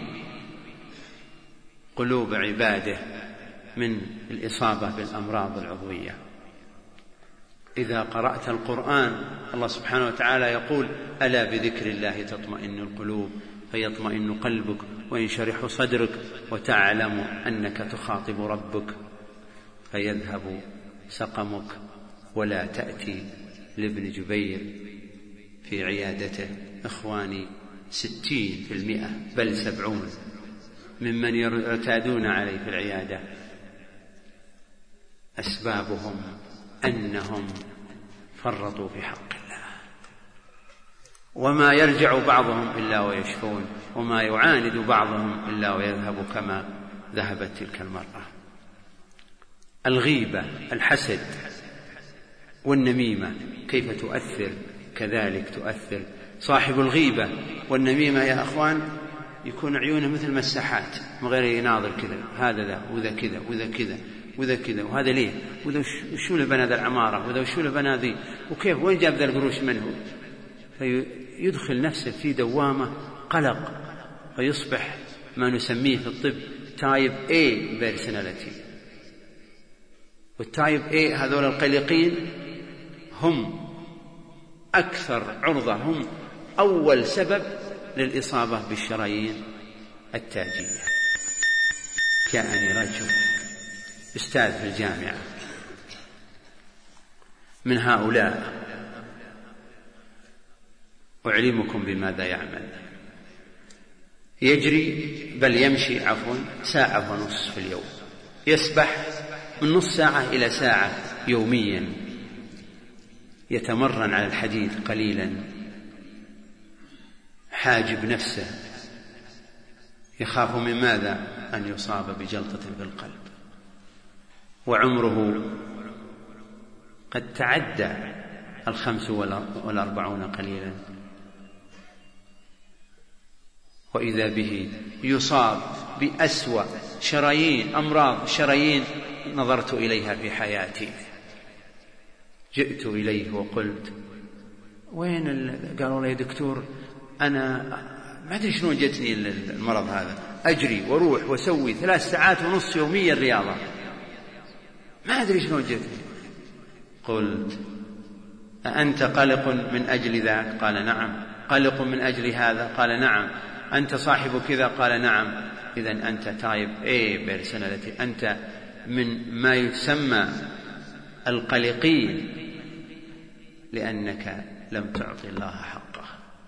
قلوب عباده من الإصابة بالأمراض العضوية. إذا قرأت القرآن الله سبحانه وتعالى يقول: ألا بذكر الله تطمئن القلوب، فيطمئن قلبك وينشرح صدرك وتعلم أنك تخاطب ربك فيذهب سقمك. ولا تأتي لابن جبير في عيادته إخواني ستين في المئة بل سبعون ممن يعتادون عليه في العيادة أسبابهم أنهم فرطوا في حق الله، وما يرجع بعضهم إلا ويشفون، وما يعاند بعضهم إلا ويذهب كما ذهبت تلك المرأة. الغيبة، الحسد والنميمة كيف تؤثر؟ كذلك تؤثر. صاحب الغيبة والنميمة يا أخوان يكون عيونه مثل مساحات من غير يناظر كذا، هذا ذا وذا كذا وذا كذا وذا كذا، وهذا ليه، وذا شو له بنا ذا العمارة، وذا شو له بنا ذي، وكيف وين جاب ذا القروش منه؟ فيدخل نفسه في دوامة قلق، فيصبح ما نسميه في الطب تايب A personality. والتايب A هذول القلقين هم أكثر عرضة، هم أول سبب للإصابة بالشرايين التاجية. جاءني رجل أستاذ في الجامعة من هؤلاء، أعلمكم بماذا يعمل. يجري بل يمشي عفوا ساعة ونصف في اليوم، يسبح من نص ساعة إلى ساعة يوميا، يتمرن على الحديث قليلا، حاجب نفسه، يخاف من ماذا؟ أن يصاب بجلطة في القلب، وعمره قد تعدى الخمس والأربعون قليلا، وإذا به يصاب بأسوأ شرايين، أمراض شرايين نظرت إليها في حياتي. جئت إليه وقلت: وين؟ قالوا لي يا دكتور أنا ما أدري شنو جتني المرض هذا، أجري وروح وسوي ثلاث ساعات ونص يوميا رياضة، ما أدري شنو جتني. قلت: أأنت قلق من أجل ذاك؟ قال نعم. قلق من أجل هذا؟ قال نعم. أنت صاحب كذا؟ قال نعم. إذن أنت تايب A personality، أنت من ما يسمى القلقين، لأنك لم تعطي الله حقه.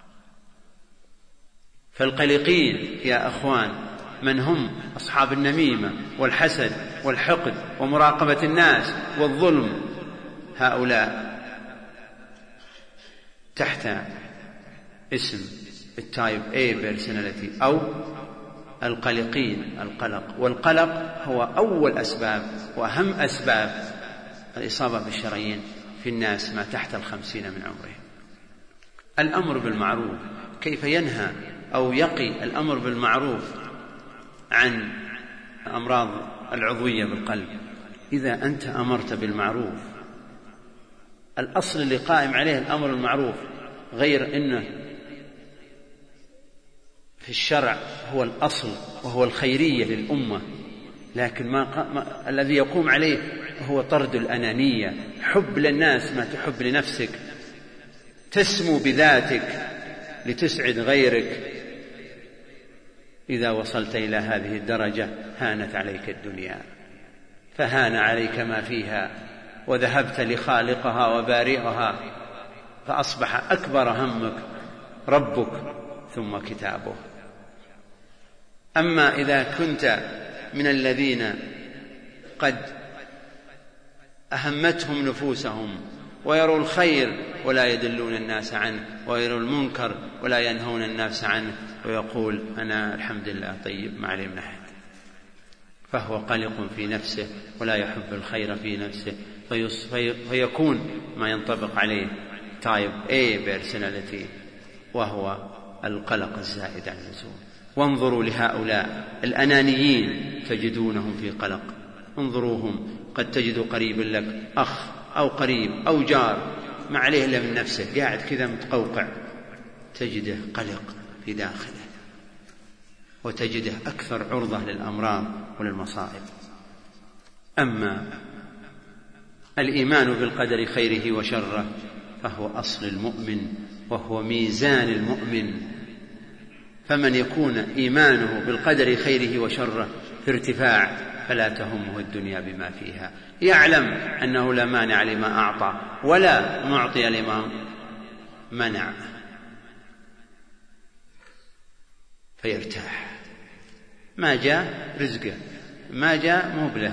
فالقلقين يا أخوان من هم أصحاب النميمة والحسد والحقد ومراقبة الناس والظلم، هؤلاء تحت اسم التايب A personality أو القلقين، القلق. والقلق هو أول أسباب وأهم أسباب الإصابة بالشرايين في الناس ما تحت الخمسين من عمره. الأمر بالمعروف، كيف ينهى أو يقي الأمر بالمعروف عن أمراض العضوية بالقلب؟ إذا أنت أمرت بالمعروف، الأصل اللي قائم عليه الأمر بالمعروف، غير أنه في الشرع هو الأصل وهو الخيرية للأمة، لكن ما, ما الذي يقوم عليه هو طرد الأنانية، حب للناس ما تحب لنفسك، تسمو بذاتك لتسعد غيرك. إذا وصلت إلى هذه الدرجة هانت عليك الدنيا، فهان عليك ما فيها، وذهبت لخالقها وبارئها، فأصبح أكبر همك ربك ثم كتابه. أما إذا كنت من الذين قد أهمتهم نفوسهم ويروا الخير ولا يدلون الناس عنه، ويروا المنكر ولا ينهون الناس عنه، ويقول أنا الحمد لله طيب ما عليه من أحد، فهو قلق في نفسه ولا يحب الخير في نفسه، فيكون ما ينطبق عليه تايب A personality، وهو القلق الزائد عن اللزوم. وانظروا لهؤلاء الأنانيين تجدونهم في قلق، انظروهم، قد تجد قريب لك أخ أو قريب أو جار ما عليه إلا من نفسه، قاعد كذا متقوقع، تجده قلق في داخله، وتجده أكثر عرضة للأمراض وللمصائب. أما الإيمان بالقدر خيره وشره فهو أصل المؤمن وهو ميزان المؤمن، فمن يكون إيمانه بالقدر خيره وشره في ارتفاع فلا تهمه الدنيا بما فيها، يعلم أنه لا مانع لما أعطى ولا معطي لما منع، فيرتاح. ما جاء رزقه، ما جاء مهبله،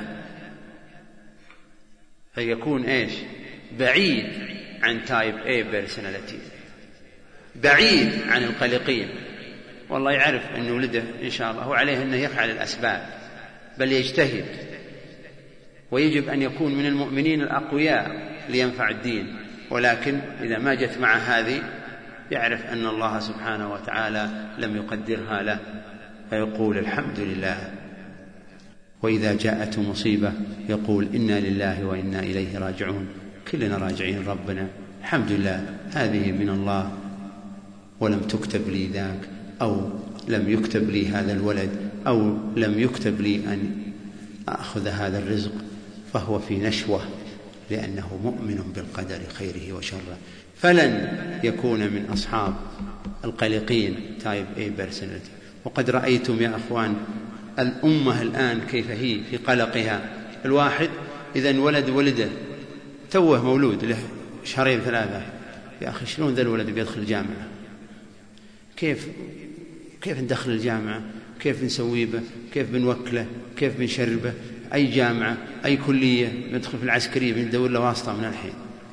فيكون إيش؟ بعيد عن تايب A personality، بعيد عن القلقين. والله يعرف أنه ولده إن شاء الله، وعليه أنه يفعل الأسباب بل يجتهد، ويجب أن يكون من المؤمنين الأقوياء لينفع الدين، ولكن إذا ما جت مع هذه يعرف أن الله سبحانه وتعالى لم يقدرها له، فيقول الحمد لله. وإذا جاءت مصيبة يقول إنا لله وإنا إليه راجعون، كلنا راجعين ربنا، الحمد لله هذه من الله، ولم تكتب لي ذاك، أو لم يكتب لي هذا الولد، أو لم يكتب لي أن أخذ هذا الرزق، فهو في نشوة لأنه مؤمن بالقدر خيره وشره، فلن يكون من أصحاب القلقين تايب A personality. وقد رأيتم يا أخوان الأمة الآن كيف هي في قلقها. الواحد إذا انولد ولده توه مولود له شهرين ثلاثة، يا أخي شلون ذا الولد بيدخل الجامعة؟ كيف كيف ندخل الجامعة؟ كيف نسوي به؟ كيف بنوكله؟ كيف بنشربه؟ أي جامعة؟ أي كلية؟ ندخل في العسكرية بندور له واسطة من الحين.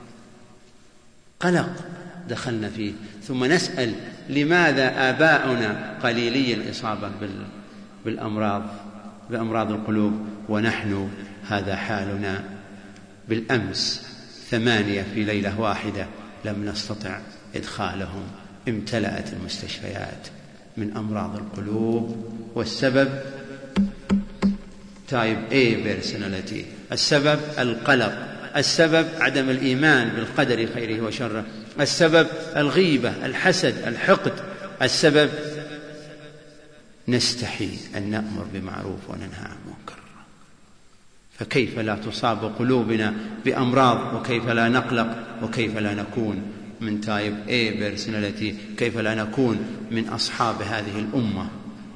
قلق دخلنا فيه. ثم نسأل لماذا آباؤنا قليلي الإصابة بالأمراض بأمراض القلوب، ونحن هذا حالنا. بالأمس ثمانية في ليلة واحدة لم نستطع إدخالهم، امتلأت المستشفيات من أمراض القلوب، والسبب تايب A personality، السبب القلق، السبب عدم الإيمان بالقدر خيره وشره، السبب الغيبة، الحسد، الحقد، السبب نستحي أن نأمر بمعروف وننهى عن منكر. فكيف لا تصاب قلوبنا بأمراض، وكيف لا نقلق، وكيف لا نكون من تايب A personality، كيف لا نكون من أصحاب هذه الأمة.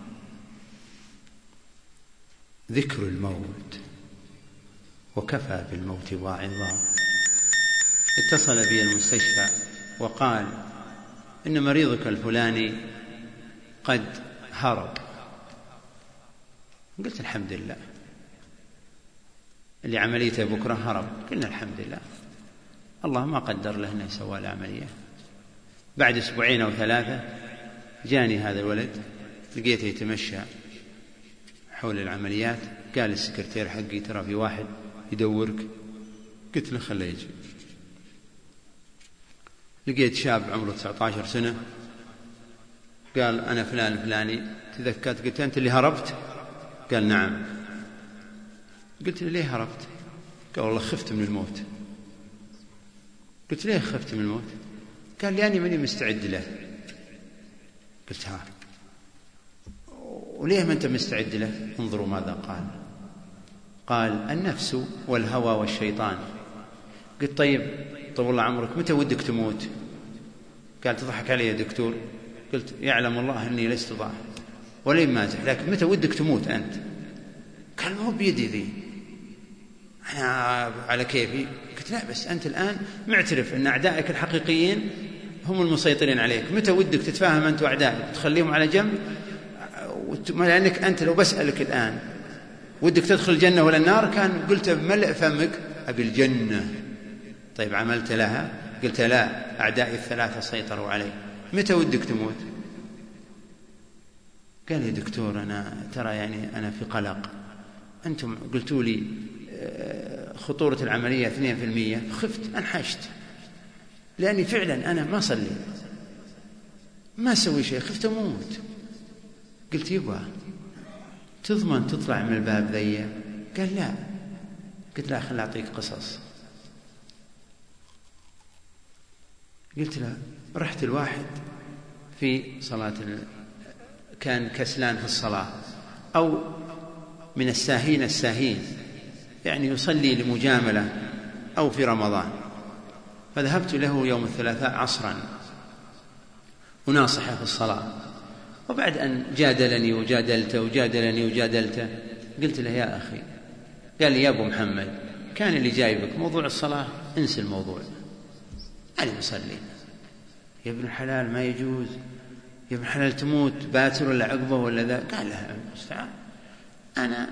ذكر الموت وكفى بالموت واعظا. اتصل بي المستشفى وقال إن مريضك الفلاني قد هرب. قلت الحمد لله، اللي عمليته بكرة هرب، قلنا الحمد لله، الله ما قدر له أنه يسوى العملية. بعد أسبوعين أو ثلاثة جاني هذا الولد، لقيته يتمشى حول العمليات. قال السكرتير حقي ترى في واحد يدورك. قلت له خليه يجي. لقيت شاب عمره تسعة عشر سنة، قال أنا فلان الفلاني. تذكرت قلت أنت اللي هربت؟ قال نعم. قلت له ليه هربت؟ قال والله خفت من الموت. قلت ليه خفت من الموت؟ قال لأني ماني مستعد له. قلت ها، وليه ما أنت مستعد له؟ انظروا ماذا قال. قال النفس والهوى والشيطان. قلت طيب طول الله عمرك متى ودك تموت؟ قال تضحك علي يا دكتور. قلت يعلم الله أني لست ضاحك ولا مازح، لكن متى ودك تموت أنت؟ قال ما هو بيدي ذي، أنا على كيفي. قلت لا بس أنت الآن معترف أن أعدائك الحقيقيين هم المسيطرين عليك، متى ودك تتفاهم أنت وأعدائك تخليهم على جنب؟ لأنك أنت لو بسألك الآن ودك تدخل الجنة ولا النار، كان قلت بملء فمك أبي الجنة. طيب عملت لها؟ قلت لا، أعدائي الثلاثة سيطروا علي. متى ودك تموت؟ قال لي دكتور أنا ترى يعني أنا في قلق، أنتم قلتوا لي خطورة العملية اثنين في المية، خفت أنحشت، لأني فعلا أنا ما صلي ما أسوي شيء، خفت أموت. قلت يبا تضمن تطلع من الباب ذي؟ قال لا. قلت لا خل أعطيك قصص. قلت له رحت الواحد في صلاة ال... كان كسلان في الصلاة أو من الساهين الساهين، يعني يصلي لمجاملة أو في رمضان، فذهبت له يوم الثلاثاء عصرا أناصحه في الصلاة، وبعد أن جادلني وجادلته وجادلني وجادلته قلت له يا أخي، قال لي يا أبو محمد كان اللي جايبك موضوع الصلاة انسى الموضوع، أنا مصلي. يا ابن الحلال ما يجوز، يا ابن الحلال تموت باتر ولا عقبة ولا ذا. قال له المستعان أنا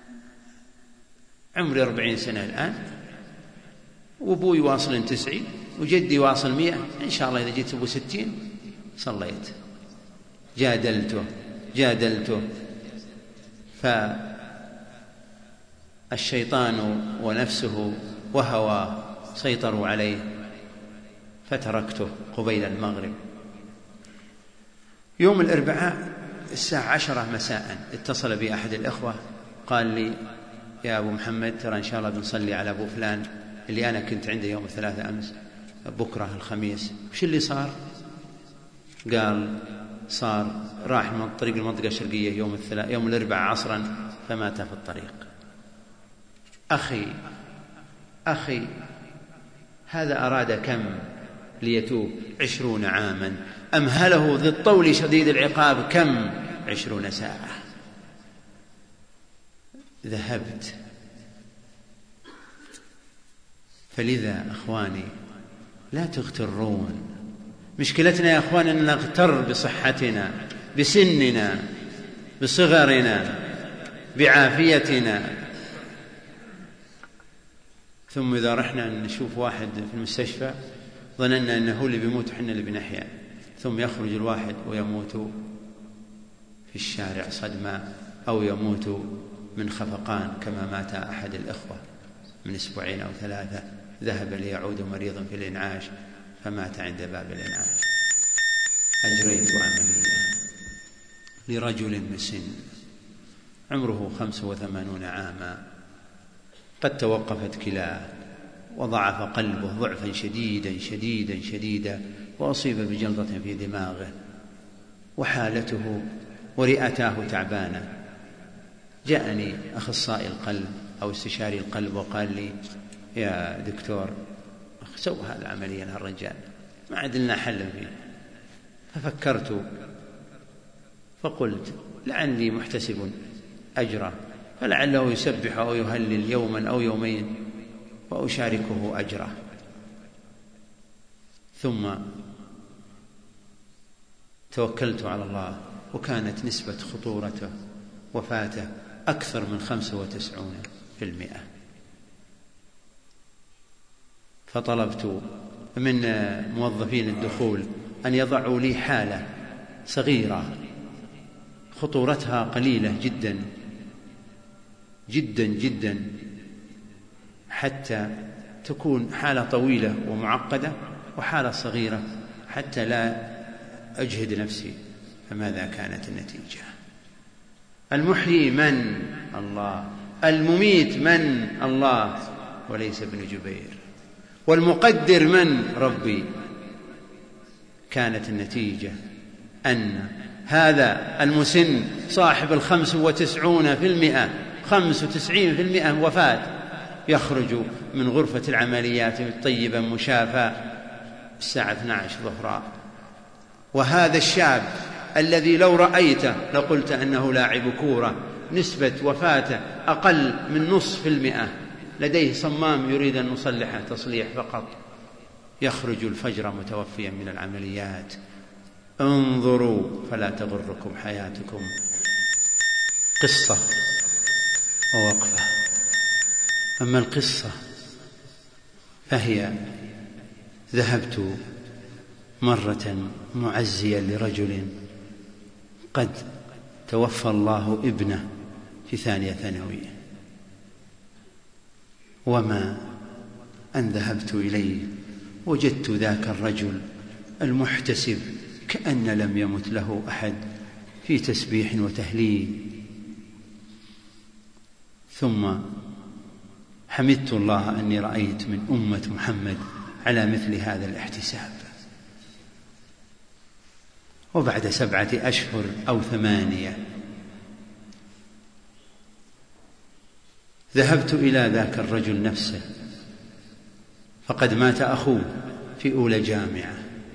عمري أربعين سنة الآن، وأبوي واصل تسعين وجدي واصل مئة، إن شاء الله إذا جيت أبو ستين صليت. جادلته جادلته فالشيطان ونفسه وهوى سيطروا عليه، فتركته قبيل المغرب. يوم الأربعاء الساعة عشرة مساء اتصل بي أحد الإخوة قال لي يا أبو محمد ترى إن شاء الله بنصلي على أبو فلان اللي أنا كنت عنده يوم الثلاثاء أمس، بكرة الخميس. وش اللي صار؟ قال صار راح من طريق المنطقة الشرقية يوم الثلاث يوم الأربعاء عصرا فمات في الطريق. أخي أخي هذا أراد كم ليتوب؟ عشرون عاما. أمهله ذي الطول شديد العقاب كم؟ عشرون ساعة. ذهبت. فلذا أخواني لا تغترون. مشكلتنا يا أخوان أن نغتر بصحتنا، بسننا، بصغرنا، بعافيتنا، ثم إذا رحنا نشوف واحد في المستشفى ظننا أنه هو اللي بيموت وحنا اللي بنحيا، ثم يخرج الواحد ويموت في الشارع صدمة أو يموت من خفقان كما مات أحد الإخوة من أسبوعين أو ثلاثة، ذهب ليعود مريضا في الإنعاش فمات عند باب الإنعاش. أجريت عملية لرجل مسن عمره خمس وثمانون عاما، قد توقفت كلاه وضعف قلبه ضعفا شديدا شديدا شديدا، وأصيب بجلطة في دماغه، وحالته ورئتاه تعبانة. جاءني أخصائي القلب أو استشاري القلب وقال لي يا دكتور سووا هذا العملية لهالرجال، ما عدلنا حل فيه. ففكرت فقلت لعلي محتسب أجره، فلعله يسبح أو يهلل يوما أو يومين وأشاركه أجره. ثم توكلت على الله، وكانت نسبة خطورته وفاته أكثر من خمسة وتسعون في المئة. فطلبت من موظفين الدخول أن يضعوا لي حالة صغيرة خطورتها قليلة جدا جدا جدا، حتى تكون حالة طويلة ومعقدة، وحالة صغيرة حتى لا أجهد نفسي. فماذا كانت النتيجة؟ المحيي من؟ الله. المميت من؟ الله وليس ابن جبير. والمقدر من؟ ربي. كانت النتيجة أن هذا المسن صاحب الخمس وتسعون في المئة خمس وتسعين في المئة وفاة يخرج من غرفة العمليات طيبا مشافى الساعة اثنتي عشرة ظهرا. وهذا الشاب الذي لو رأيته لقلت أنه لاعب كورة، نسبة وفاته أقل من نصف المئة، لديه صمام يريد أن نصلحه تصليح فقط، يخرج الفجر متوفيا من العمليات. انظروا فلا تغركم حياتكم. قصة ووقفة. أما القصة فهي: ذهبت مرة معزيا لرجل قد توفى الله ابنه في ثانية ثانوي، وما أن ذهبت إليه وجدت ذاك الرجل المحتسب كأن لم يمت له أحد في تسبيح وتهليل. ثم حمدت الله أني رأيت من أمة محمد على مثل هذا الاحتساب. وبعد سبعة أشهر أو ثمانية ذهبت إلى ذاك الرجل نفسه، فقد مات أخوه في أولى جامعة،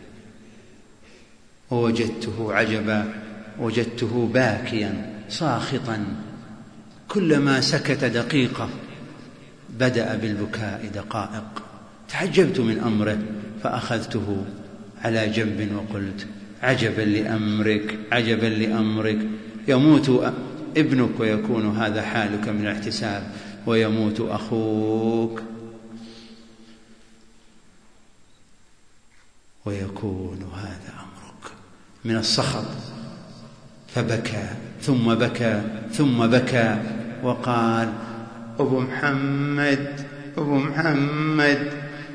ووجدته عجبا، وجدته باكيا ساخطا، كلما سكت دقيقة بدأ بالبكاء دقائق. تعجبت من أمره فأخذته على جنب وقلت: عجبا لأمرك، عجبا لأمرك، يموت ابنك ويكون هذا حالك من الاحتساب، ويموت أخوك ويكون هذا أمرك من السخط. فبكى ثم بكى ثم بكى وقال: أبو محمد أبو محمد،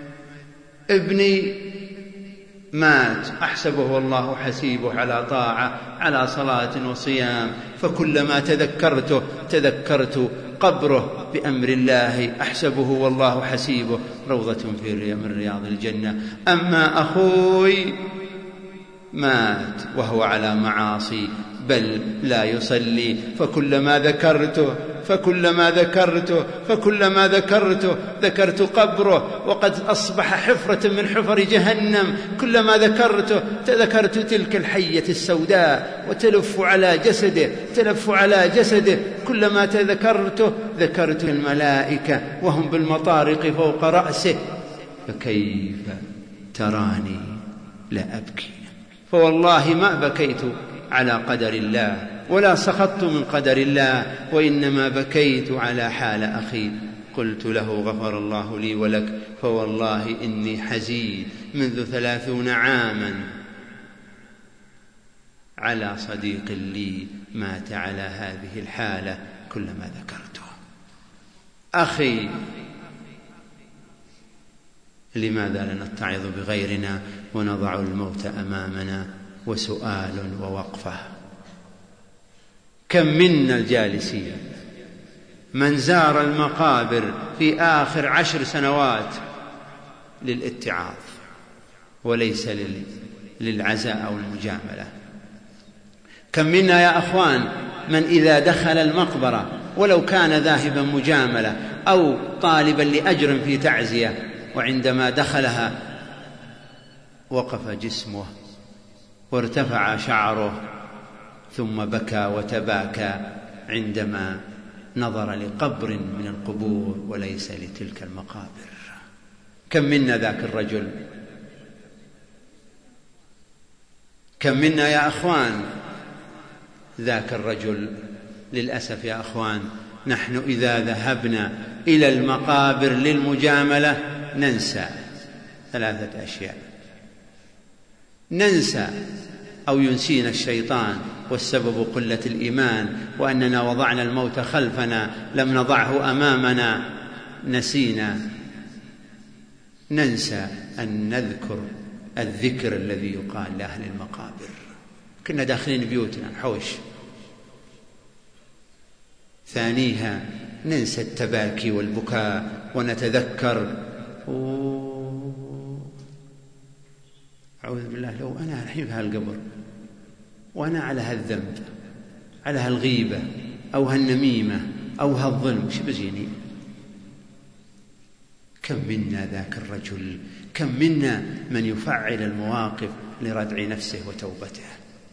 ابني مات، أحسبه والله حسيبه على طاعة، على صلاة وصيام، فكلما تذكرته تذكرت قبره بأمر الله، أحسبه والله حسيبه، روضة في من رياض الجنة. أما أخوي مات وهو على معاصي، بل لا يصلي، فكلما ذكرته فكلما ذكرته فكلما ذكرته ذكرت قبره، وقد أصبح حفرة من حفر جهنم، كلما ذكرته تذكرت تلك الحية السوداء وتلف على جسده تلف على جسده، كلما تذكرته ذكرت الملائكة وهم بالمطارق فوق رأسه، فكيف تراني لا أبكي؟ فوالله ما بكيت على قدر الله ولا سخطت من قدر الله، وإنما بكيت على حال أخي. قلت له: غفر الله لي ولك، فوالله إني حزين منذ ثلاثون عاما على صديق لي مات على هذه الحالة كلما ذكرته. أخي، لماذا لا نتعظ بغيرنا ونضع الموت أمامنا؟ وسؤال ووقفة. كم منا الجالسين من زار المقابر في آخر عشر سنوات للاتعاظ وليس للعزاء أو المجاملة؟ كم منا يا أخوان من إذا دخل المقبرة ولو كان ذاهبا مجاملة أو طالبا لأجر في تعزية، وعندما دخلها وقف جسمه وارتفع شعره ثم بكى وتباكى عندما نظر لقبر من القبور وليس لتلك المقابر؟ كم منا ذاك الرجل؟ كم منا يا أخوان ذاك الرجل؟ للأسف يا أخوان، نحن إذا ذهبنا إلى المقابر للمجاملة ننسى ثلاثة أشياء: ننسى أو ينسينا الشيطان، والسبب قلة الإيمان، وأننا وضعنا الموت خلفنا لم نضعه أمامنا. نسينا، ننسى أن نذكر الذكر الذي يقال لأهل المقابر. كنا داخلين بيوتنا نحوش. ثانيها ننسى التباكي والبكاء ونتذكر أعوذ بالله لو أنا الحين في هالقبر وأنا على هالذنب، على هالغيبة أو هالنميمة أو هالظلم، وش بزيني؟ كم منا ذاك الرجل، كم منا من يفعل المواقف لردع نفسه وتوبته.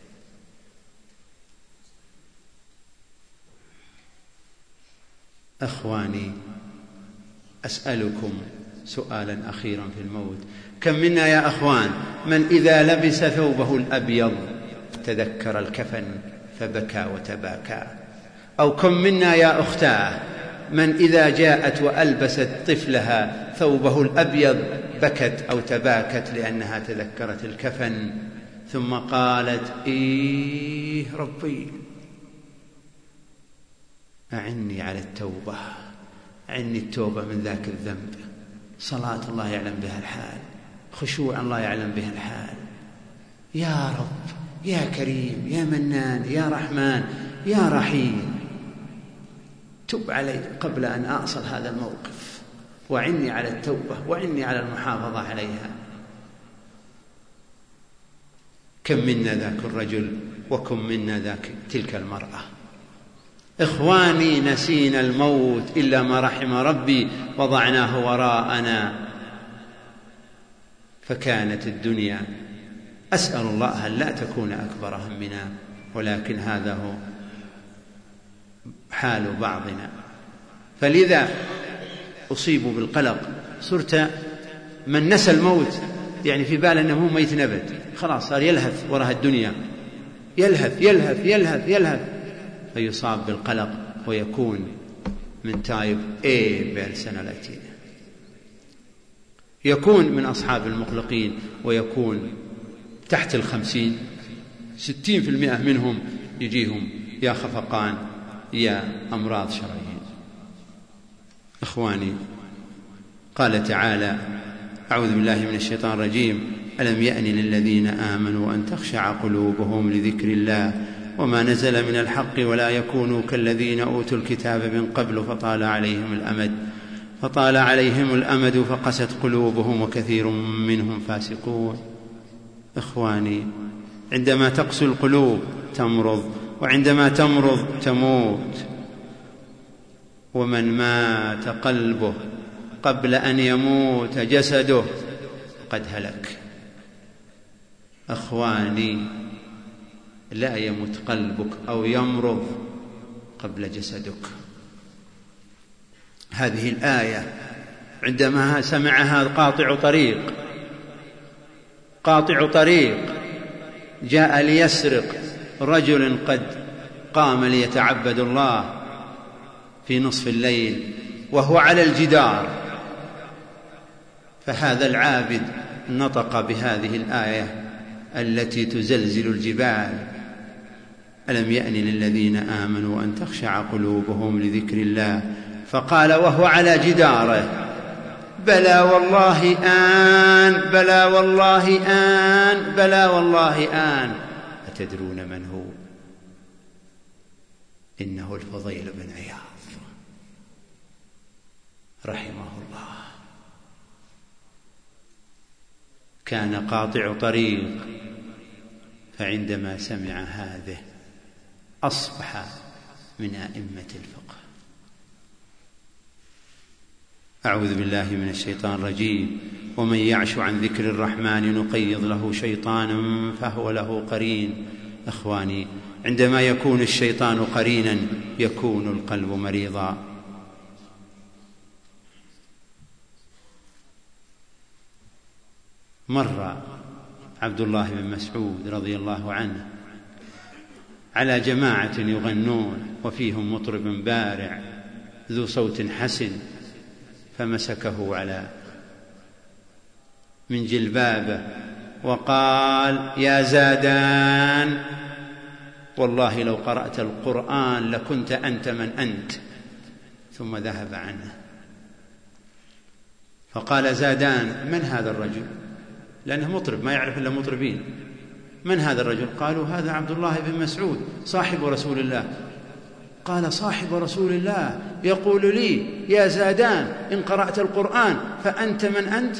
أخواني، أسألكم سؤالا أخيرا في الموت. كم منا يا أخوان من إذا لبس ثوبه الأبيض تذكر الكفن فبكى وتباكى؟ أو كم منا يا أختاه من إذا جاءت وألبست طفلها ثوبه الأبيض بكت أو تباكت لأنها تذكرت الكفن، ثم قالت إيه ربي أعني على التوبة، أعني التوبة من ذاك الذنب. صلاة الله يعلم بها الحال، خشوع الله يعلم بها الحال. يا رب يا كريم يا منان يا رحمن يا رحيم، تب علي قبل أن أصل هذا الموقف، وعني على التوبة، وعني على المحافظة عليها. كم منا ذاك الرجل وكم منا ذاك تلك المرأة. إخواني، نسينا الموت إلا ما رحم ربي، وضعناه وراءنا، فكانت الدنيا أسأل الله أن لا تكون أكبر همنا، ولكن هذا هو حال بعضنا. فلذا أصيبوا بالقلق، صرت من نسى الموت يعني في باله أنه هو ميت نبت، خلاص صار يلهث وراء الدنيا، يلهث يلهث يلهث يلهث، فيصاب بالقلق ويكون من تايب A personality، يكون من أصحاب المقلقين، ويكون تحت الخمسين، ستين في المئة منهم يجيهم يا خفقان يا أمراض شرايين. إخواني، قال تعالى أعوذ بالله من الشيطان الرجيم: ألم يأن للذين آمنوا أن تخشع قلوبهم لذكر الله وما نزل من الحق ولا يكونوا كالذين أوتوا الكتاب من قبل فطال عليهم الأمد فطال عليهم الأمد فقست قلوبهم وكثير منهم فاسقون. إخواني، عندما تقسو القلوب تمرض، وعندما تمرض تموت. ومن مات قلبه قبل أن يموت جسده قد هلك. أخواني، لا يموت قلبك أو يمرض قبل جسدك. هذه الآية عندما سمعها قاطع طريق قاطع طريق جاء ليسرق رجل قد قام ليتعبد الله في نصف الليل وهو على الجدار، فهذا العابد نطق بهذه الآية التي تزلزل الجبال: ألم يأن للذين آمنوا أن تخشع قلوبهم لذكر الله. فقال وهو على جداره: بلى والله آن، بلى والله آن، بلى والله آن. أتدرون من هو؟ إنه الفضيل بن عياض رحمه الله. كان قاطع طريق، فعندما سمع هذه أصبح من أئمة الفقه. أعوذ بالله من الشيطان الرجيم: ومن يعش عن ذكر الرحمن نقيض له شيطانا فهو له قرين. إخواني، عندما يكون الشيطان قرينا يكون القلب مريضا. مر عبد الله بن مسعود رضي الله عنه على جماعة يغنون وفيهم مطرب بارع ذو صوت حسن، فمسكه على من جلبابه وقال: يا زادان، والله لو قرأت القرآن لكنت أنت من أنت. ثم ذهب عنه. فقال زادان: من هذا الرجل؟ لأنه مطرب ما يعرف إلا مطربين. من هذا الرجل؟ قالوا: هذا عبد الله بن مسعود صاحب رسول الله. قال: صاحب رسول الله يقول لي: يا زادان، إن قرأت القرآن فأنت من أنت؟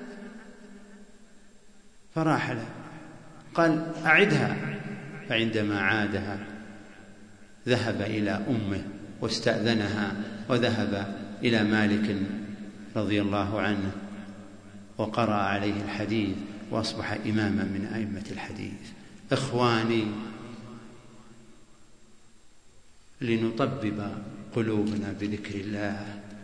فراح له. قال: أعدها. فعندما عادها ذهب إلى أمه واستأذنها، وذهب إلى مالك رضي الله عنه وقرأ عليه الحديث، وأصبح إماما من أئمة الحديث. إخواني، لنطبب قلوبنا بذكر الله،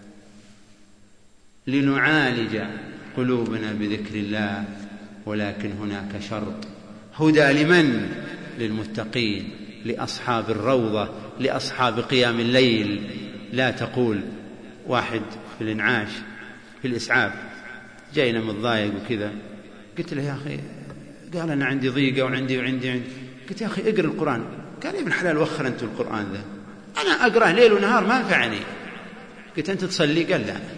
لنعالج قلوبنا بذكر الله، ولكن هناك شرط: هدى لمن؟ للمتقين، لأصحاب الروضة، لأصحاب قيام الليل. لا تقول واحد في الإنعاش في الإسعاف جاينا متضايق وكذا، قلت له: يا أخي، قال: أنا عندي ضيقة وعندي وعندي وعندي. قلت: يا أخي اقرأ القرآن. قال: يا ابن الحلال، وخر أنت القرآن ذا، أنا أقرأه ليل ونهار ما نفعني. قلت: أنت تصلي؟ قال: لا،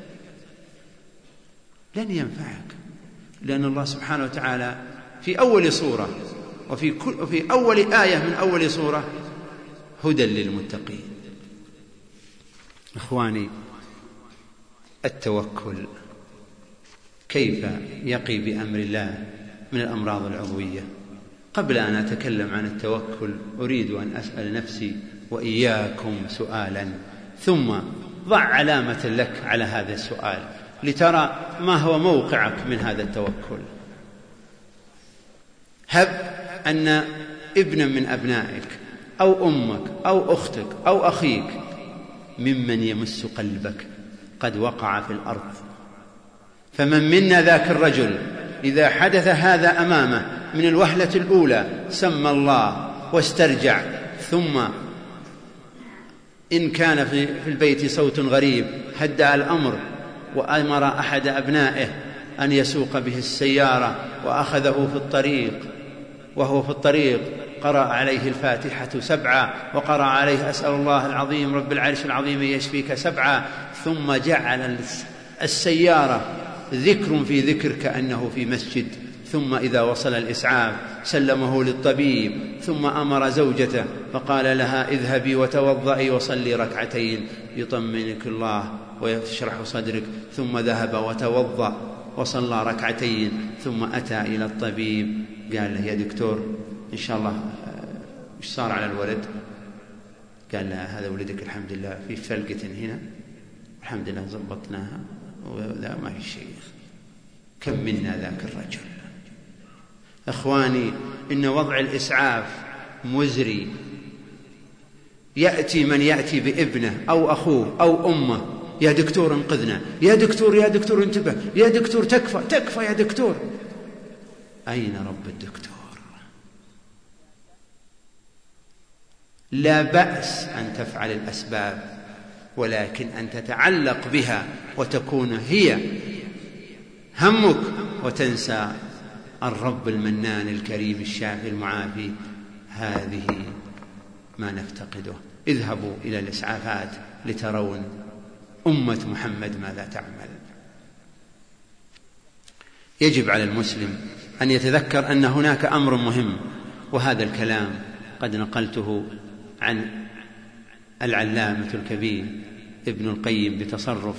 لن ينفعك، لأن الله سبحانه وتعالى في أول سورة وفي, كل وفي أول آية من أول سورة هدى للمتقين. إخواني، التوكل كيف يقي بأمر الله من الأمراض العضوية. قبل أن أتكلم عن التوكل أريد أن أسأل نفسي وإياكم سؤالا، ثم ضع علامة لك على هذا السؤال لترى ما هو موقعك من هذا التوكل. هب أن ابنا من أبنائك أو أمك أو أختك أو أخيك ممن يمس قلبك قد وقع في الأرض، فمن منا ذاك الرجل إذا حدث هذا أمامه من الوهلة الأولى سمى الله واسترجع، ثم إن كان في البيت صوت غريب هدأ الأمر وأمر أحد أبنائه أن يسوق به السيارة وأخذه في الطريق، وهو في الطريق قرأ عليه الفاتحة سبعة، وقرأ عليه أسأل الله العظيم رب العرش العظيم يشفيك سبعة، ثم جعل السيارة ذكر في ذكر كأنه في مسجد، ثم إذا وصل الإسعاف سلمه للطبيب، ثم أمر زوجته فقال لها: اذهبي وتوضئي وصلي ركعتين يطمئنك الله ويشرح صدرك، ثم ذهب وتوضأ وصلى ركعتين، ثم أتى إلى الطبيب قال له: يا دكتور، إن شاء الله إيش صار على الولد؟ قال له: هذا ولدك الحمد لله في فلقة هنا، الحمد لله زبطناها ولا ما في شيء. كم منا ذاك الرجل. أخواني، إن وضع الإسعاف مزري. يأتي من يأتي بابنه أو أخوه أو أمه: يا دكتور انقذنا، يا دكتور، يا دكتور انتبه، يا دكتور تكفى تكفى يا دكتور. أين رب الدكتور؟ لا بأس أن تفعل الأسباب، ولكن أن تتعلق بها وتكون هي همك، وتنسى الرب المنان الكريم الشافي المعافي. هذه ما نفتقده. اذهبوا إلى الإسعافات لترون أمة محمد ماذا تعمل. يجب على المسلم أن يتذكر أن هناك أمر مهم، وهذا الكلام قد نقلته عن العلامة الكبير ابن القيم بتصرف.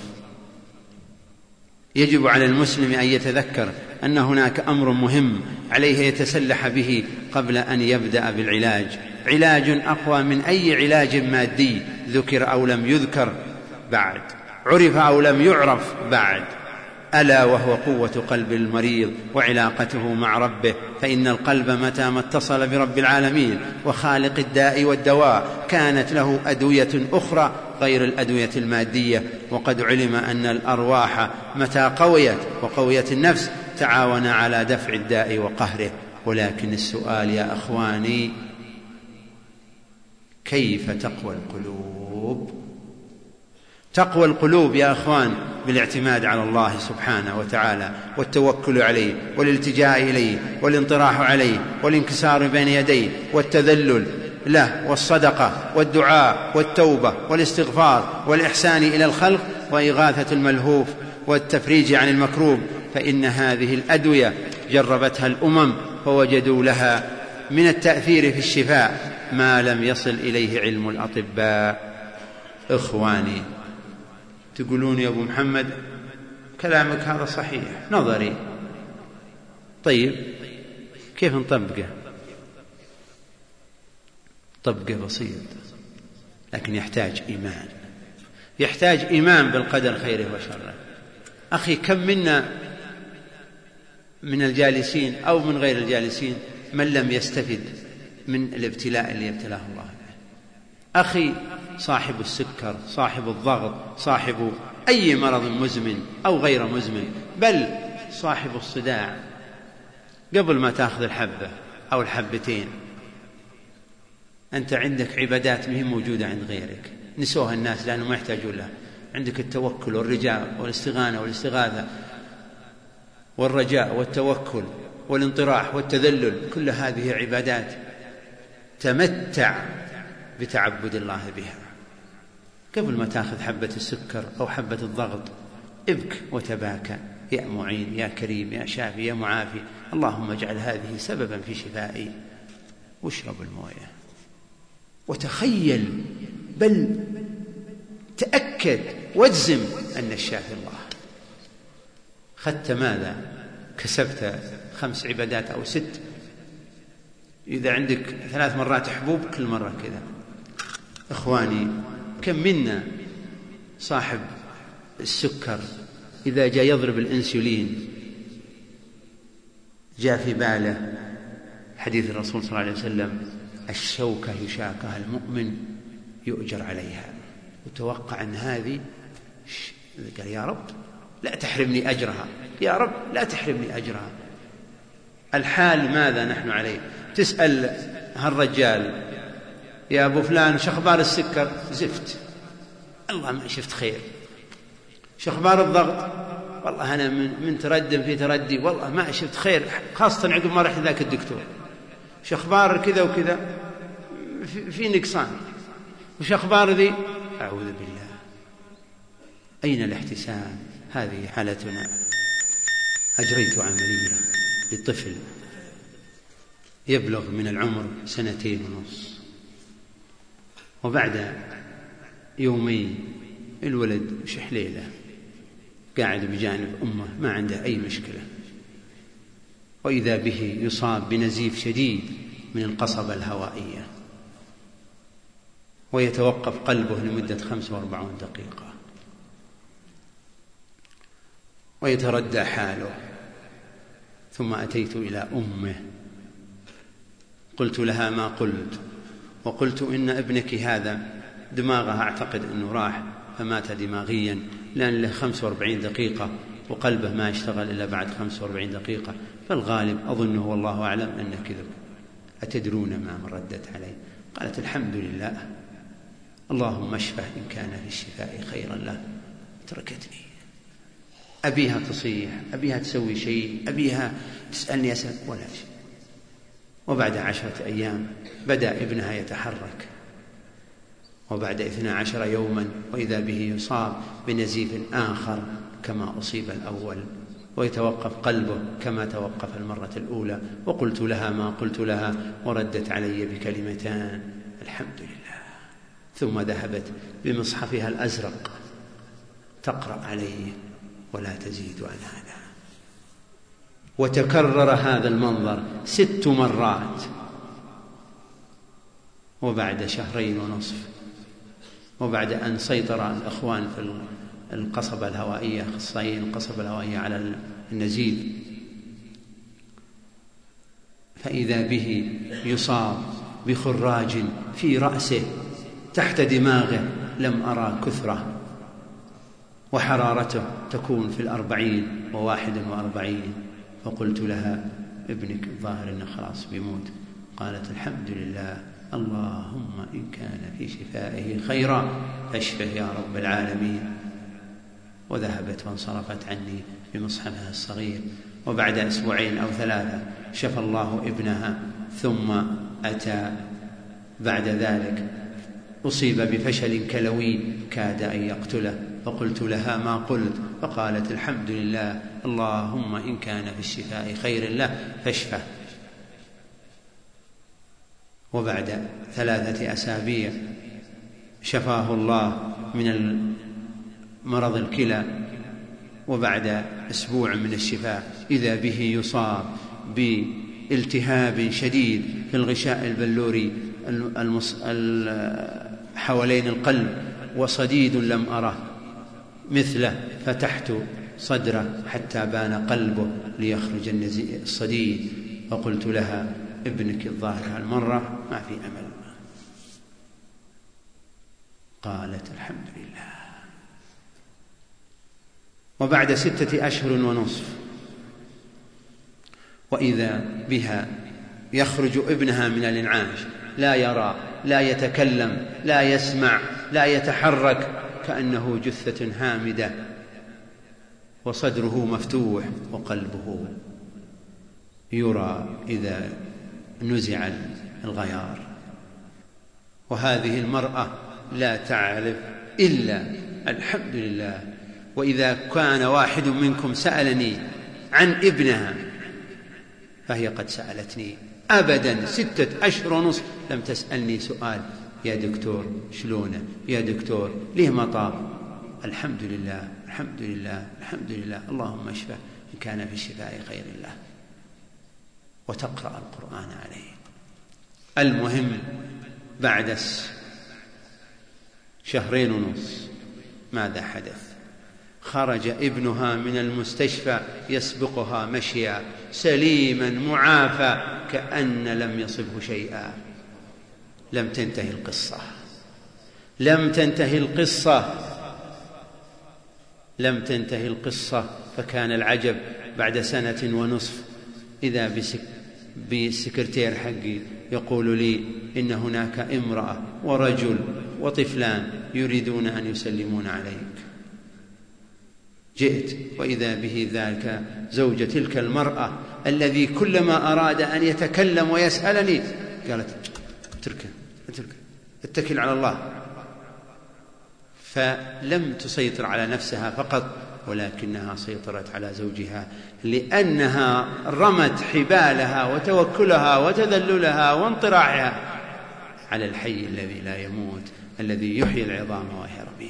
يجب على المسلم أن يتذكر أن هناك أمر مهم عليه يتسلح به قبل أن يبدأ بالعلاج. علاج أقوى من أي علاج مادي ذكر أو لم يذكر بعد، عرف أو لم يعرف بعد، ألا وهو قوة قلب المريض وعلاقته مع ربه. فإن القلب متى ما اتصل برب العالمين وخالق الداء والدواء كانت له أدوية أخرى غير الأدوية المادية. وقد علم أن الأرواح متى قويت وقويت النفس تعاون على دفع الداء وقهره. ولكن السؤال يا أخواني: كيف تقوى القلوب؟ تقوى القلوب يا أخوان بالاعتماد على الله سبحانه وتعالى والتوكل عليه والالتجاء إليه والانطراح عليه والانكسار بين يديه والتذلل له والصدقة والدعاء والتوبة والاستغفار والإحسان إلى الخلق وإغاثة الملهوف والتفريج عن المكروب، فإن هذه الأدوية جربتها الأمم فوجدوا لها من التأثير في الشفاء ما لم يصل إليه علم الأطباء. إخواني، تقولون يا أبو محمد كلامك هذا صحيح نظري، طيب كيف نطبقه؟ طبقه بسيط لكن يحتاج إيمان، يحتاج إيمان بالقدر خيره وشره. أخي كم منا من الجالسين أو من غير الجالسين من لم يستفد من الابتلاء اللي ابتلاه الله به؟ أخي صاحب السكر، صاحب الضغط، صاحب أي مرض مزمن أو غير مزمن، بل صاحب الصداع، قبل ما تأخذ الحبة أو الحبتين أنت عندك عبادات مهم موجودة عند غيرك نسوها الناس لأنه ما يحتاجون لها. عندك التوكل والرجاء والاستغانة والاستغاثة والرجاء والتوكل والانطراح والتذلل، كل هذه عبادات تمتع بتعبد الله بها. قبل ما تأخذ حبة السكر أو حبة الضغط ابك وتباكى: يا معين يا كريم يا شافي يا معافي، اللهم اجعل هذه سببا في شفائي. واشرب المويه وتخيل بل تأكد واجزم أن الشافي الله. خدت ماذا؟ كسبت خمس عبادات أو ست. إذا عندك ثلاث مرات حبوب كل مرة كذا. إخواني، كم منا صاحب السكر إذا جاء يضرب الإنسولين جاء في باله حديث الرسول صلى الله عليه وسلم: الشوكة يشاكها المؤمن يؤجر عليها. وتوقع أن هذه قال: يا رب لا تحرمني أجرها، يا رب لا تحرمني أجرها. الحال ماذا نحن عليه؟ تسأل هالرجال: يا أبو فلان شخبار السكر؟ زفت، الله ما شفت خير. شخبار الضغط؟ والله أنا من, من تردم في تردي، والله ما شفت خير، خاصة عقب ما رحت ذاك الدكتور. شخبار كذا وكذا في, في نقصان. وشخبار ذي أعوذ بالله. أين الاحتساب؟ هذه حالتنا. أجريت عملية لطفل يبلغ من العمر سنتين ونصف، وبعد يومين الولد شحليلة قاعد بجانب أمه ما عنده أي مشكلة، وإذا به يصاب بنزيف شديد من القصبة الهوائية ويتوقف قلبه لمدة خمسة وأربعين دقيقة ويتردى حاله. ثم أتيت إلى أمه قلت لها ما قلت، وقلت إن ابنك هذا دماغها أعتقد أنه راح فمات دماغيا، لأن له خمسة وأربعين دقيقة وقلبه ما يشتغل إلا بعد خمسة وأربعين دقيقة، فالغالب أظنه والله أعلم أنه كذب. أتدرون ما ردت عليه؟ قالت: الحمد لله، اللهم اشفه إن كان في الشفاء خيرا له. تركتني. أبيها تصيح، أبيها تسوي شيء، أبيها تسألني أسأل، ولا شيء. وبعد عشرة أيام بدأ ابنها يتحرك، وبعد اثنا عشر يوما وإذا به يصاب بنزيف آخر كما أصيب الأول، ويتوقف قلبه كما توقف المرة الأولى. وقلت لها ما قلت لها، وردت علي بكلمتان: الحمد لله. ثم ذهبت بمصحفها الأزرق تقرأ عليه ولا تزيد عن هذا. وتكرر هذا المنظر ست مرات. وبعد شهرين ونصف، وبعد أن سيطر الأخوان في القصبة الهوائية، أخصائيين القصبة الهوائية على النزيف، فإذا به يصاب بخراج في رأسه تحت دماغه لم أرى كثرة، وحرارته تكون في الأربعين وواحد وأربعين. فقلت لها: ابنك الظاهر إنه خلاص بيموت. قالت: الحمد لله، اللهم إن كان في شفائه خيرا فاشفه يا رب العالمين. وذهبت وانصرفت عني بمصحفها الصغير. وبعد أسبوعين أو ثلاثة شفى الله ابنها، ثم أتى بعد ذلك أصيب بفشل كلوي كاد أن يقتله، فقلت لها ما قلت، فقالت الحمد لله، اللهم إن كان في الشفاء خير له فاشفه. وبعد ثلاثة أسابيع شفاه الله من مرض الكلى، وبعد أسبوع من الشفاء إذا به يصاب بالتهاب شديد في الغشاء البلوري المص... حوالين القلب، وصديد لم أره مثله، فتحت صدره حتى بان قلبه ليخرج الصديد، فقلت لها ابنك الظاهر هالمرة ما في أمل. قالت الحمد لله. وبعد ستة أشهر ونصف وإذا بها يخرج ابنها من الإنعاش، لا يرى، لا يتكلم، لا يسمع، لا يتحرك، كأنه جثة هامدة، وصدره مفتوح وقلبه يرى إذا نزع الغيار. وهذه المرأة لا تعرف إلا الحمد لله. وإذا كان واحد منكم سألني عن ابنها فهي قد سألتني. أبدا ستة أشهر ونصف لم تسألني سؤال يا دكتور شلونه، يا دكتور ليه ما طاب. الحمد لله الحمد لله الحمد لله، اللهم اشفه إن كان في الشفاء خير الله. وتقرأ القرآن عليه. المهم بعد شهرين ونصف ماذا حدث؟ خرج ابنها من المستشفى يسبقها مشيا سليما معافى كأن لم يصبه شيئا. لم تنتهي القصة، لم تنتهي القصة، لم تنتهي القصة. فكان العجب بعد سنة ونصف إذا بسك بالسكرتير حقي يقول لي إن هناك امرأة ورجل وطفلان يريدون أن يسلمون عليك. جئت وإذا به ذاك زوج تلك المرأة الذي كلما أراد أن يتكلم ويسألني قالت اتركه اتركه اتكل على الله. فلم تسيطر على نفسها فقط، ولكنها سيطرت على زوجها، لأنها رمت حبالها وتوكلها وتذللها وانطراحها على الحي الذي لا يموت، الذي يحيي العظام وهي رميم.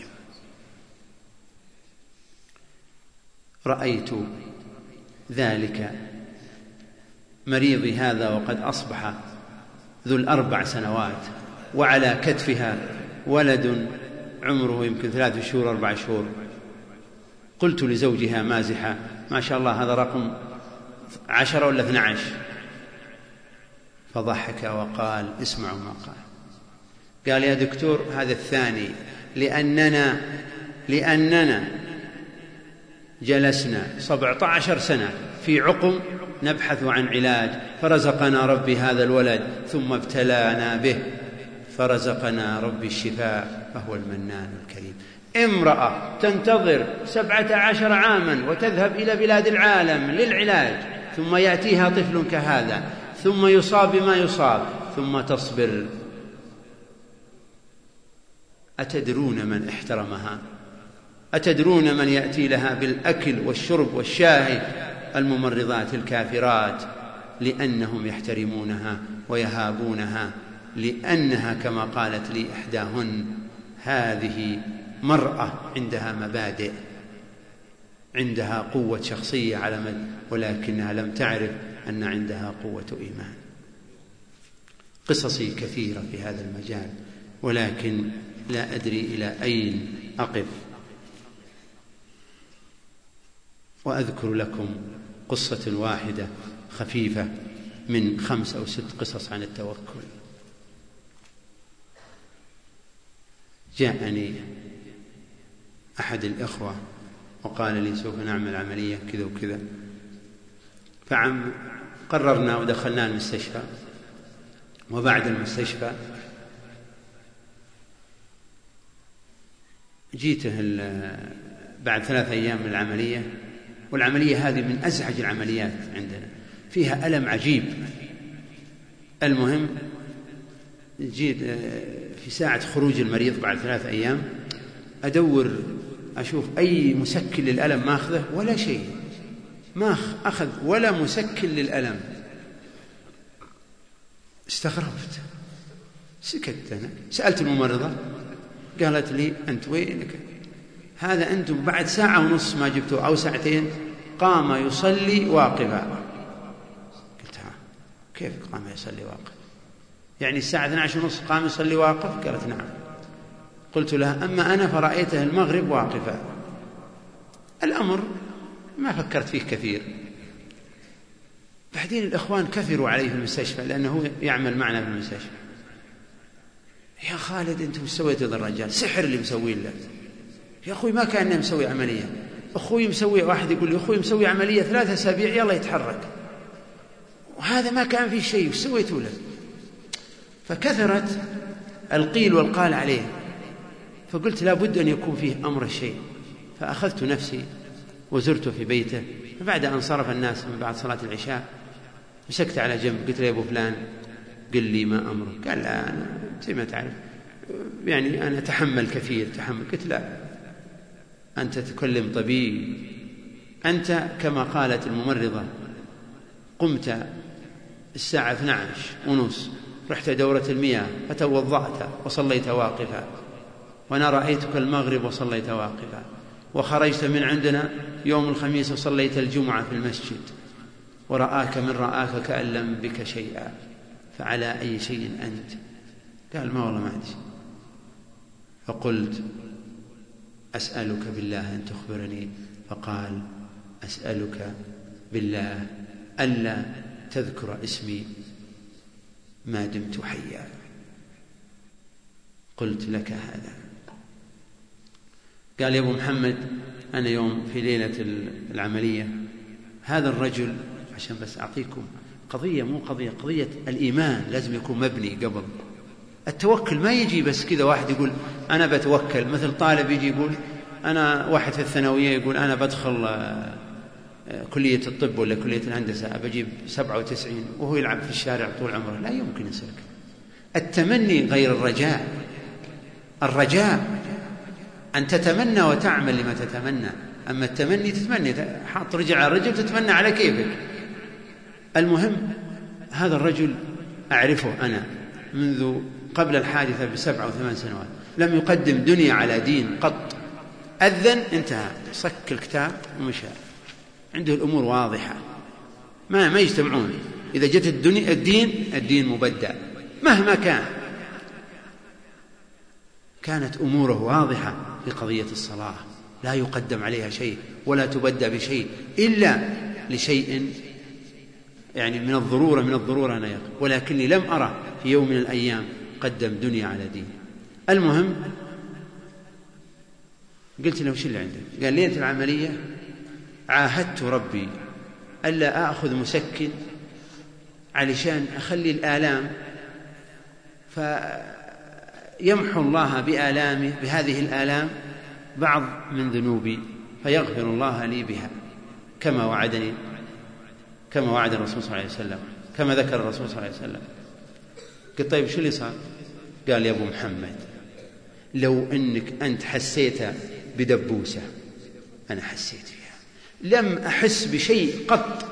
رأيت ذلك مريضي هذا وقد أصبح ذو الأربع سنوات، وعلى كتفها ولد عمره يمكن ثلاث شهور أربع شهور. قلت لزوجها مازحة ما شاء الله هذا رقم عشرة ولا اثنى عشر، فضحك وقال اسمعوا ما قال. قال يا دكتور هذا الثاني، لأننا لأننا جلسنا سبعة عشر سنة في عقم نبحث عن علاج، فرزقنا ربي هذا الولد ثم ابتلانا به فرزقنا ربي الشفاء فهو المنان الكريم. امرأة تنتظر سبعة عشر عاما وتذهب إلى بلاد العالم للعلاج، ثم يأتيها طفل كهذا، ثم يصاب بما يصاب، ثم تصبر. أتدرون من احترمها؟ أتدرون من يأتي لها بالأكل والشرب والشاهي؟ الممرضات الكافرات، لأنهم يحترمونها ويهابونها، لأنها كما قالت لي إحداهن هذه مرأة عندها مبادئ، عندها قوة شخصية على مد، ولكنها لم تعرف أن عندها قوة إيمان. قصصي كثيرة في هذا المجال، ولكن لا أدري إلى أين أقف. وأذكر لكم قصة واحدة خفيفة من خمس أو ست قصص عن التوكل. جاءني أحد الإخوة وقال لي سوف نعمل عملية كذا وكذا، فعم قررنا ودخلنا المستشفى، وبعد المستشفى جيته بعد ثلاث أيام من العملية، والعملية هذه من أزعج العمليات عندنا، فيها ألم عجيب. المهم جيت في ساعة خروج المريض بعد ثلاث أيام أدور أشوف أي مسكن للألم ما أخذه، ولا شيء، ما أخذ ولا مسكن للألم. استغربت، سكت أنا، سألت الممرضة قالت لي أنت وينك؟ هذا أنتم بعد ساعة ونص ما جبتوه أو ساعتين قام يصلي واقفا. قلت ها كيف قام يصلي واقف؟ يعني الساعة اثنتي عشرة ونص قام يصلي واقف؟ قالت نعم. قلت لها أما أنا فرأيته المغرب واقفا. الأمر ما فكرت فيه كثير. بعدين الإخوان كثروا عليه في المستشفى لأنه يعمل معنا في المستشفى. يا خالد أنت مسويت هذا الرجال، سحر اللي مسوين له. يا أخوي ما كان مسوي عملية، أخوي مسوي، واحد يقول لي أخوي مسوي عملية ثلاثة أسابيع يلا يتحرك، وهذا ما كان فيه شيء، وش سويتوا له؟ فكثرت القيل والقال عليه، فقلت لا بد أن يكون فيه أمر الشيء. فأخذت نفسي وزرته في بيته. فبعد أن صرف الناس من بعد صلاة العشاء مسكت على جنب قلت له يا أبو فلان قل لي ما أمرك؟ قال لا أنا زي ما تعرف يعني أنا أتحمل كثير تحمل. قلت لا، أنت تكلم طبيب، أنت كما قالت الممرضة قمت الساعة اثنتي عشرة ونص رحت دورة المياه فتوضأت وصليت واقفا، وأنا رأيتك المغرب وصليت واقفا، وخرجت من عندنا يوم الخميس وصليت الجمعة في المسجد، ورآك من رآك كأن لم بك شيئا، فعلى أي شيء أنت؟ قال ما والله ما أدري. فقلت أسألك بالله أن تخبرني. فقال أسألك بالله ألا تذكر اسمي ما دمت حيا. قلت لك هذا. قال يا أبو محمد أنا يوم في ليلة العملية هذا الرجل، عشان بس أعطيكم قضية، مو قضية قضية الإيمان لازم يكون مبني قبل. التوكل ما يجي بس كذا واحد يقول أنا بتوكل، مثل طالب يجي يقول أنا، واحد في الثانوية يقول أنا بدخل كلية الطب ولا كلية الهندسة بجيب سبعة وتسعين وهو يلعب في الشارع طول عمره. لا يمكن يصير. التمني غير الرجاء. الرجاء أن تتمنى وتعمل لما تتمنى، أما التمني تتمني حاط رجل على رجل تتمنى على كيفك. المهم هذا الرجل أعرفه أنا منذ قبل الحادثة بسبع وثمان سنوات، لم يقدم دنيا على دين قط. أذن انتهى، صك الكتاب ومشى، عنده الأمور واضحة، ما ما يجتمعون. إذا جت الدنيا الدين الدين مبدأ مهما كان. كانت أموره واضحة في قضية الصلاة، لا يقدم عليها شيء ولا تبدأ بشيء إلا لشيء يعني من الضرورة من الضرورة أنا يقول، ولكني لم أرى في يوم من الأيام قدم دنيا على دين. المهم قلت له شو اللي عندك؟ قال ليلة العملية عاهدت ربي ألا أخذ مسكن علشان أخلي الآلام فيمحو الله بآلامي بهذه الآلام بعض من ذنوبي فيغفر الله لي بها كما وعدني، كما وعد الرسول صلى الله عليه وسلم، كما ذكر الرسول صلى الله عليه وسلم. قلت طيب شو اللي صار؟ قال يا أبو محمد لو أنك أنت حسيت بدبوسة أنا حسيت فيها، لم أحس بشيء قط،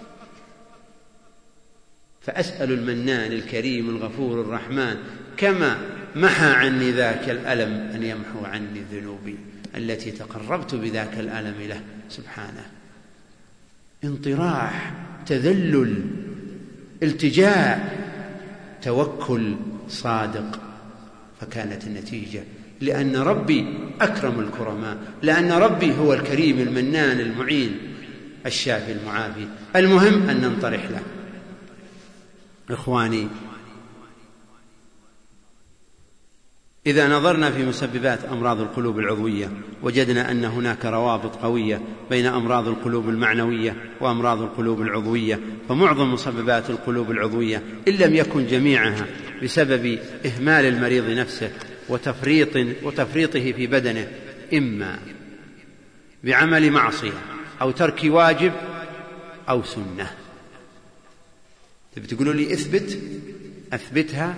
فأسأل المنان الكريم الغفور الرحمن كما محى عني ذاك الألم أن يمحو عني ذنوبي التي تقربت بذاك الألم له سبحانه. انطراح، تذلل، التجاء، توكل صادق. فكانت النتيجة لأن ربي أكرم الكرماء، لأن ربي هو الكريم المنان المعين الشافي المعافي. المهم أن ننطرح له. إخواني إذا نظرنا في مسببات أمراض القلوب العضوية وجدنا أن هناك روابط قوية بين أمراض القلوب المعنوية وأمراض القلوب العضوية، فمعظم مسببات القلوب العضوية إن لم يكن جميعها بسبب إهمال المريض نفسه وتفريط وتفريطه في بدنه، إما بعمل معصية أو ترك واجب أو سنة. تقولوا لي اثبت، أثبتها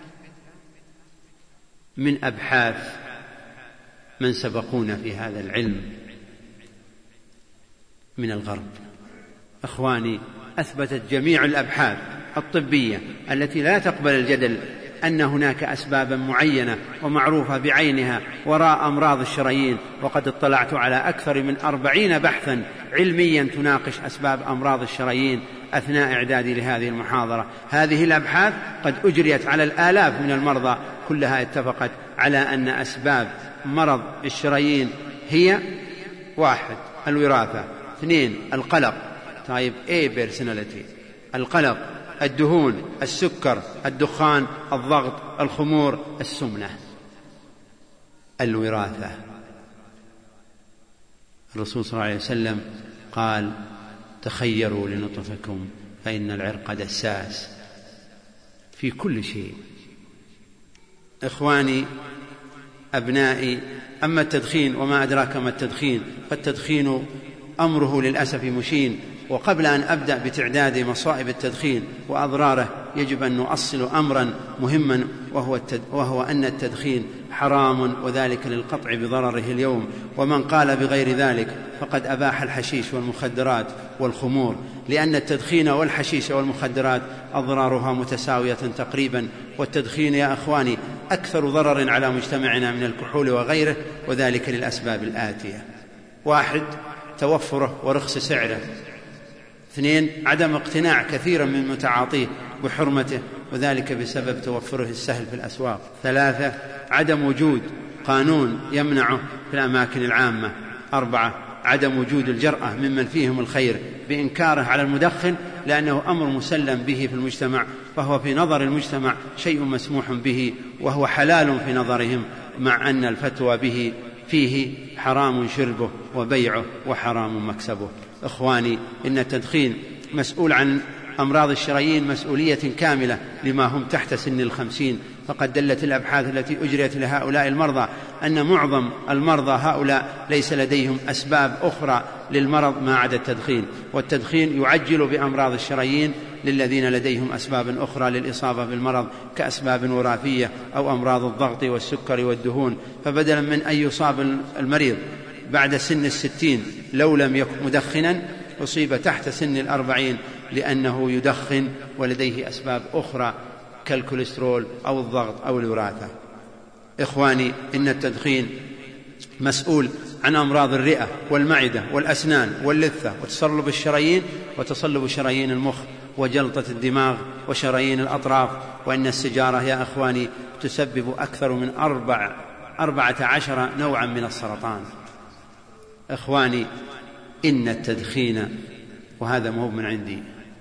من أبحاث من سبقونا في هذا العلم من الغرب. أخواني، أثبتت جميع الأبحاث الطبية التي لا تقبل الجدل أن هناك أسبابا معينة ومعروفة بعينها وراء أمراض الشرايين، وقد اطلعت على أكثر من أربعين بحثا علميا تناقش أسباب أمراض الشرايين أثناء إعدادي لهذه المحاضرة. هذه الأبحاث قد أجريت على الآلاف من المرضى، كلها اتفقت على أن أسباب مرض الشرايين هي: واحد الوراثة، اثنين القلق، طيب A personality، القلق، الدهون، السكر، الدخان، الضغط، الخمور، السمنة. الوراثة، الرسول صلى الله عليه وسلم قال: تخيروا لنطفكم فإن العرق دساس في كل شيء. إخواني أبنائي، أما التدخين وما أدراك ما التدخين، فالتدخين أمره للأسف مشين. وقبل أن أبدأ بتعداد مصائب التدخين وأضراره يجب أن نؤصل أمرا مهما، وهو, التد... وهو أن التدخين حرام، وذلك للقطع بضرره اليوم. ومن قال بغير ذلك فقد أباح الحشيش والمخدرات والخمور، لأن التدخين والحشيش والمخدرات أضرارها متساوية تقريبا. والتدخين يا أخواني أكثر ضرر على مجتمعنا من الكحول وغيره، وذلك للأسباب الآتية: واحد توفره ورخص سعره، اثنين عدم اقتناع كثيرا من متعاطيه بحرمته، وذلك بسبب توفره السهل في الأسواق، ثلاثة عدم وجود قانون يمنعه في الأماكن العامة، أربعة عدم وجود الجرأة ممن فيهم الخير بإنكاره على المدخن، لأنه أمر مسلم به في المجتمع، فهو في نظر المجتمع شيء مسموح به وهو حلال في نظرهم، مع أن الفتوى به فيه حرام شربه وبيعه وحرام مكسبه. إخواني، إن التدخين مسؤول عن أمراض الشرايين مسؤولية كاملة لما هم تحت سن الخمسين، فقد دلت الأبحاث التي أجريت لهؤلاء المرضى أن معظم المرضى هؤلاء ليس لديهم أسباب أخرى للمرض ما عدا التدخين، والتدخين يعجل بأمراض الشرايين للذين لديهم أسباب أخرى للإصابة بالمرض كأسباب وراثية أو أمراض الضغط والسكر والدهون. فبدلا من أن يصاب المريض بعد سن الستين لو لم يكن مدخنا، أصيب تحت سن الأربعين لأنه يدخن ولديه أسباب أخرى كالكوليسترول أو الضغط أو الوراثة. إخواني، إن التدخين مسؤول عن أمراض الرئة والمعدة والأسنان واللثة وتصلب الشرايين وتصلب شرايين المخ وجلطة الدماغ وشرايين الأطراف. وإن السجارة يا أخواني تسبب أكثر من أربع أربعة عشر نوعا من السرطان. إخواني، إن التدخين، وهذا مو من عندي،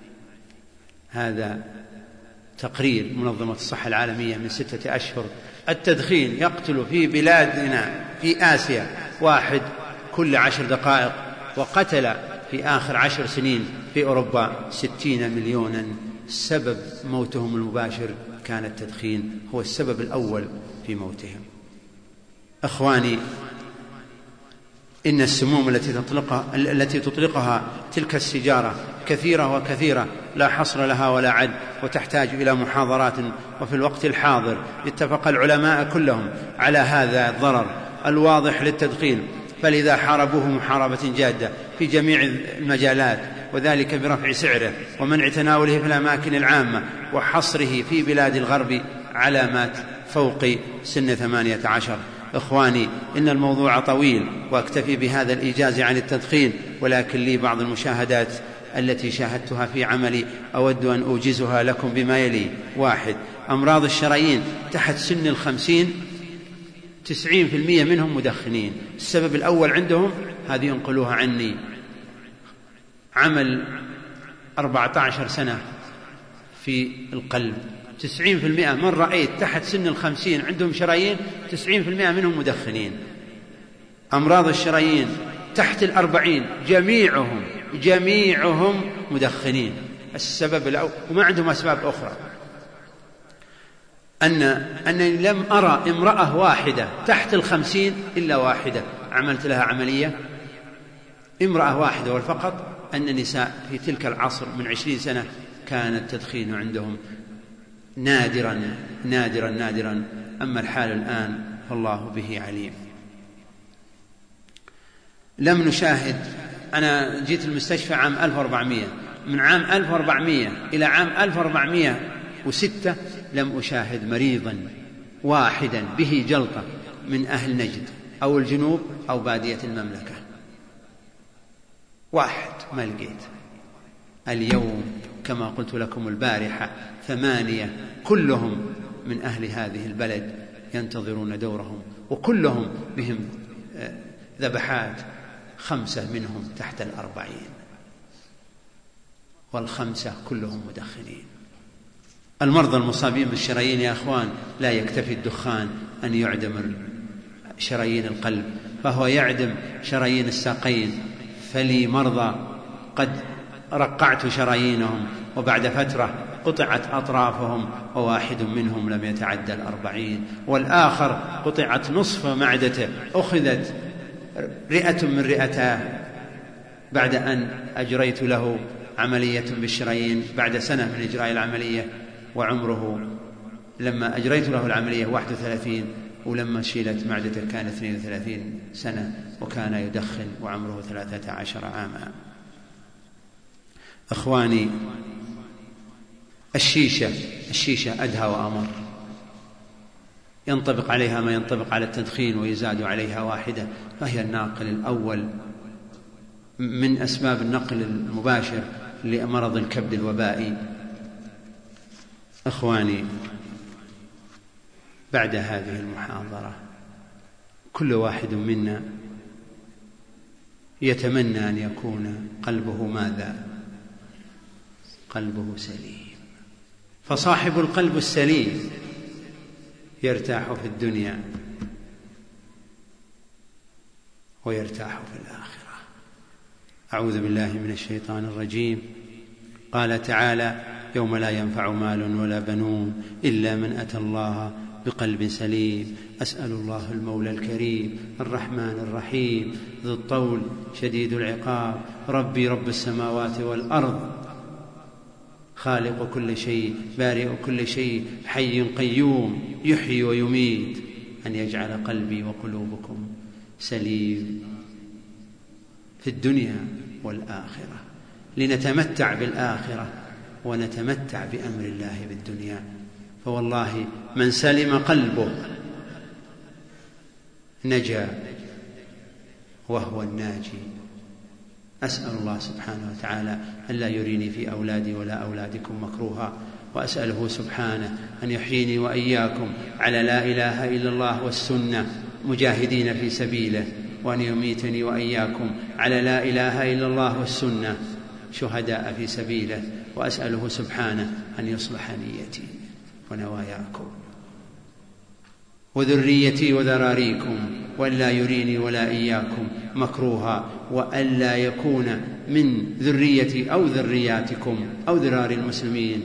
هذا تقرير منظمة الصحة العالمية من ستة أشهر، التدخين يقتل في بلادنا في آسيا واحد كل عشر دقائق، وقتل في آخر عشر سنين في أوروبا ستين مليونا. سبب موتهم المباشر كان التدخين، هو السبب الأول في موتهم. أخواني، إن السموم التي تطلقها, التي تطلقها تلك السجارة كثيرة وكثيرة لا حصر لها ولا عد، وتحتاج إلى محاضرات. وفي الوقت الحاضر اتفق العلماء كلهم على هذا الضرر الواضح للتدخين، فلذا حاربوه محاربة جادة في جميع المجالات، وذلك برفع سعره ومنع تناوله في الأماكن العامة وحصره في بلاد الغرب علامات فوق سن ثمانية عشر. إخواني، إن الموضوع طويل وأكتفي بهذا الإيجاز عن التدخين، ولكن لي بعض المشاهدات التي شاهدتها في عملي أود أن أوجزها لكم بما يلي. واحد، أمراض الشرايين تحت سن الخمسين تسعين في المئة منهم مدخنين. السبب الأول عندهم، هذه ينقلوها عني، عمل أربعة عشر سنة في القلب تسعين في المئة من رأيت تحت سن الخمسين عندهم شرايين، تسعين في المئة منهم مدخنين. أمراض الشرايين تحت الأربعين جميعهم جميعهم مدخنين. السبب الأول، وما عندهم أسباب أخرى، أن أنني لم أرى امرأة واحدة تحت الخمسين إلا واحدة عملت لها عملية، امرأة واحدة والفقط. أن النساء في تلك العصر من عشرين سنة كان التدخين عندهم نادرا نادرا نادرا. أما الحال الآن فالله به عليم. لم نشاهد، أنا جيت المستشفى عام ألف وأربعمائة، من عام ألف وأربعمائة إلى عام ألف وأربعمائة وستة لم أشاهد مريضا واحدا به جلطة من أهل نجد أو الجنوب أو بادية المملكة، واحد ما لقيت. اليوم كما قلت لكم البارحة ثمانية كلهم من أهل هذه البلد ينتظرون دورهم، وكلهم بهم ذبحات، خمسة منهم تحت الأربعين، والخمسة كلهم مدخنين. المرضى المصابين بالشرايين يا أخوان لا يكتفي الدخان أن يعدم شرايين القلب، فهو يعدم شرايين الساقين. فلي مرضى قد رقعت شرايينهم وبعد فترة قطعت أطرافهم وواحد منهم لم يتعدى الأربعين، والآخر قطعت نصف معدته، أخذت رئة من رئتاه بعد أن أجريت له عملية بالشرايين بعد سنة من إجراء العملية، وعمره لما أجريت له العملية واحد وثلاثين، ولما شيلت معدته كان اثنين وثلاثين سنة، وكان يدخن وعمره ثلاثة عشر عاما. أخواني، الشيشة الشيشة أدهى وأمر، ينطبق عليها ما ينطبق على التدخين ويزاد عليها واحدة، فهي الناقل الأول من أسباب النقل المباشر لمرض الكبد الوبائي. أخواني، بعد هذه المحاضرة كل واحد منا يتمنى أن يكون قلبه ماذا؟ قلبه سليم. فصاحب القلب السليم يرتاح في الدنيا ويرتاح في الآخرة. أعوذ بالله من الشيطان الرجيم. قال تعالى: يوم لا ينفع مال ولا بنون إلا من أتى الله بقلب سليم. أسأل الله المولى الكريم الرحمن الرحيم ذو الطول شديد العقاب، ربي رب السماوات والأرض، خالق كل شيء بارئ كل شيء حي قيوم يحيي ويميت، أن يجعل قلبي وقلوبكم سليم في الدنيا والآخرة، لنتمتع بالآخرة ونتمتع بأمر الله بالدنيا. فوالله من سلم قلبه نجا وهو الناجي. أسأل الله سبحانه وتعالى أن لا يريني في أولادي ولا أولادكم مكروها، وأسأله سبحانه أن يحييني وإياكم على لا إله إلا الله والسنة مجاهدين في سبيله، وأن يميتني وإياكم على لا إله إلا الله والسنة شهداء في سبيله، وأسأله سبحانه أن يصلح نيتي ونواياكم وذريتي وذراريكم، وأن لا يريني ولا إياكم مكروها، وأن لا يكون من ذريتي أو ذرياتكم أو ذرار المسلمين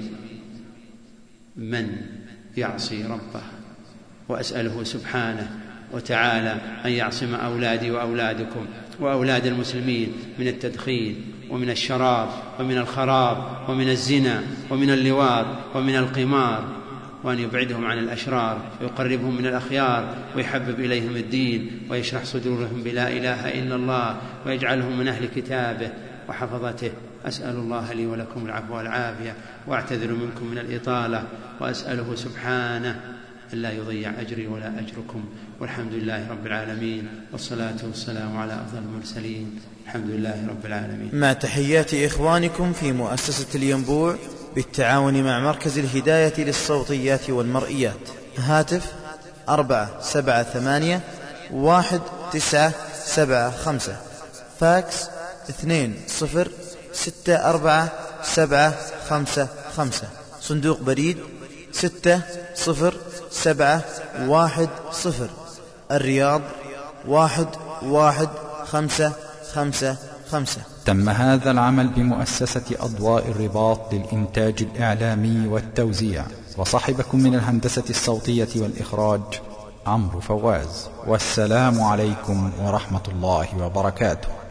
من يعصي ربه. وأسأله سبحانه وتعالى أن يعصم أولادي وأولادكم وأولاد المسلمين من التدخين ومن الشراب ومن الخراب ومن الزنا ومن اللواط ومن القمار، وأن يبعدهم عن الأشرار ويقربهم من الأخيار، ويحبب إليهم الدين ويشرح صدورهم بلا إله إلا الله، ويجعلهم من أهل كتابه وحفظته. أسأل الله لي ولكم العفو والعافية، وأعتذر منكم من الإطالة، وأسأله سبحانه أن لا يضيع أجري ولا أجركم، والحمد لله رب العالمين، والصلاة والسلام على أفضل المرسلين، الحمد لله رب العالمين. مع تحيات إخوانكم في مؤسسة الينبوع بالتعاون مع مركز الهداية للصوتيات والمرئيات. هاتف أربعة سبعة ثمانية واحد تسعة سبعة خمسة، فاكس اثنين صفر ستة أربعة سبعة خمسة خمسة، صندوق بريد ستة صفر سبعة واحد صفر. الرياض واحد واحد خمسة خمسة خمسة. تم هذا العمل بمؤسسة أضواء الرباط للإنتاج الإعلامي والتوزيع، وصاحبكم من الهندسة الصوتية والإخراج عمرو فواز. والسلام عليكم ورحمة الله وبركاته.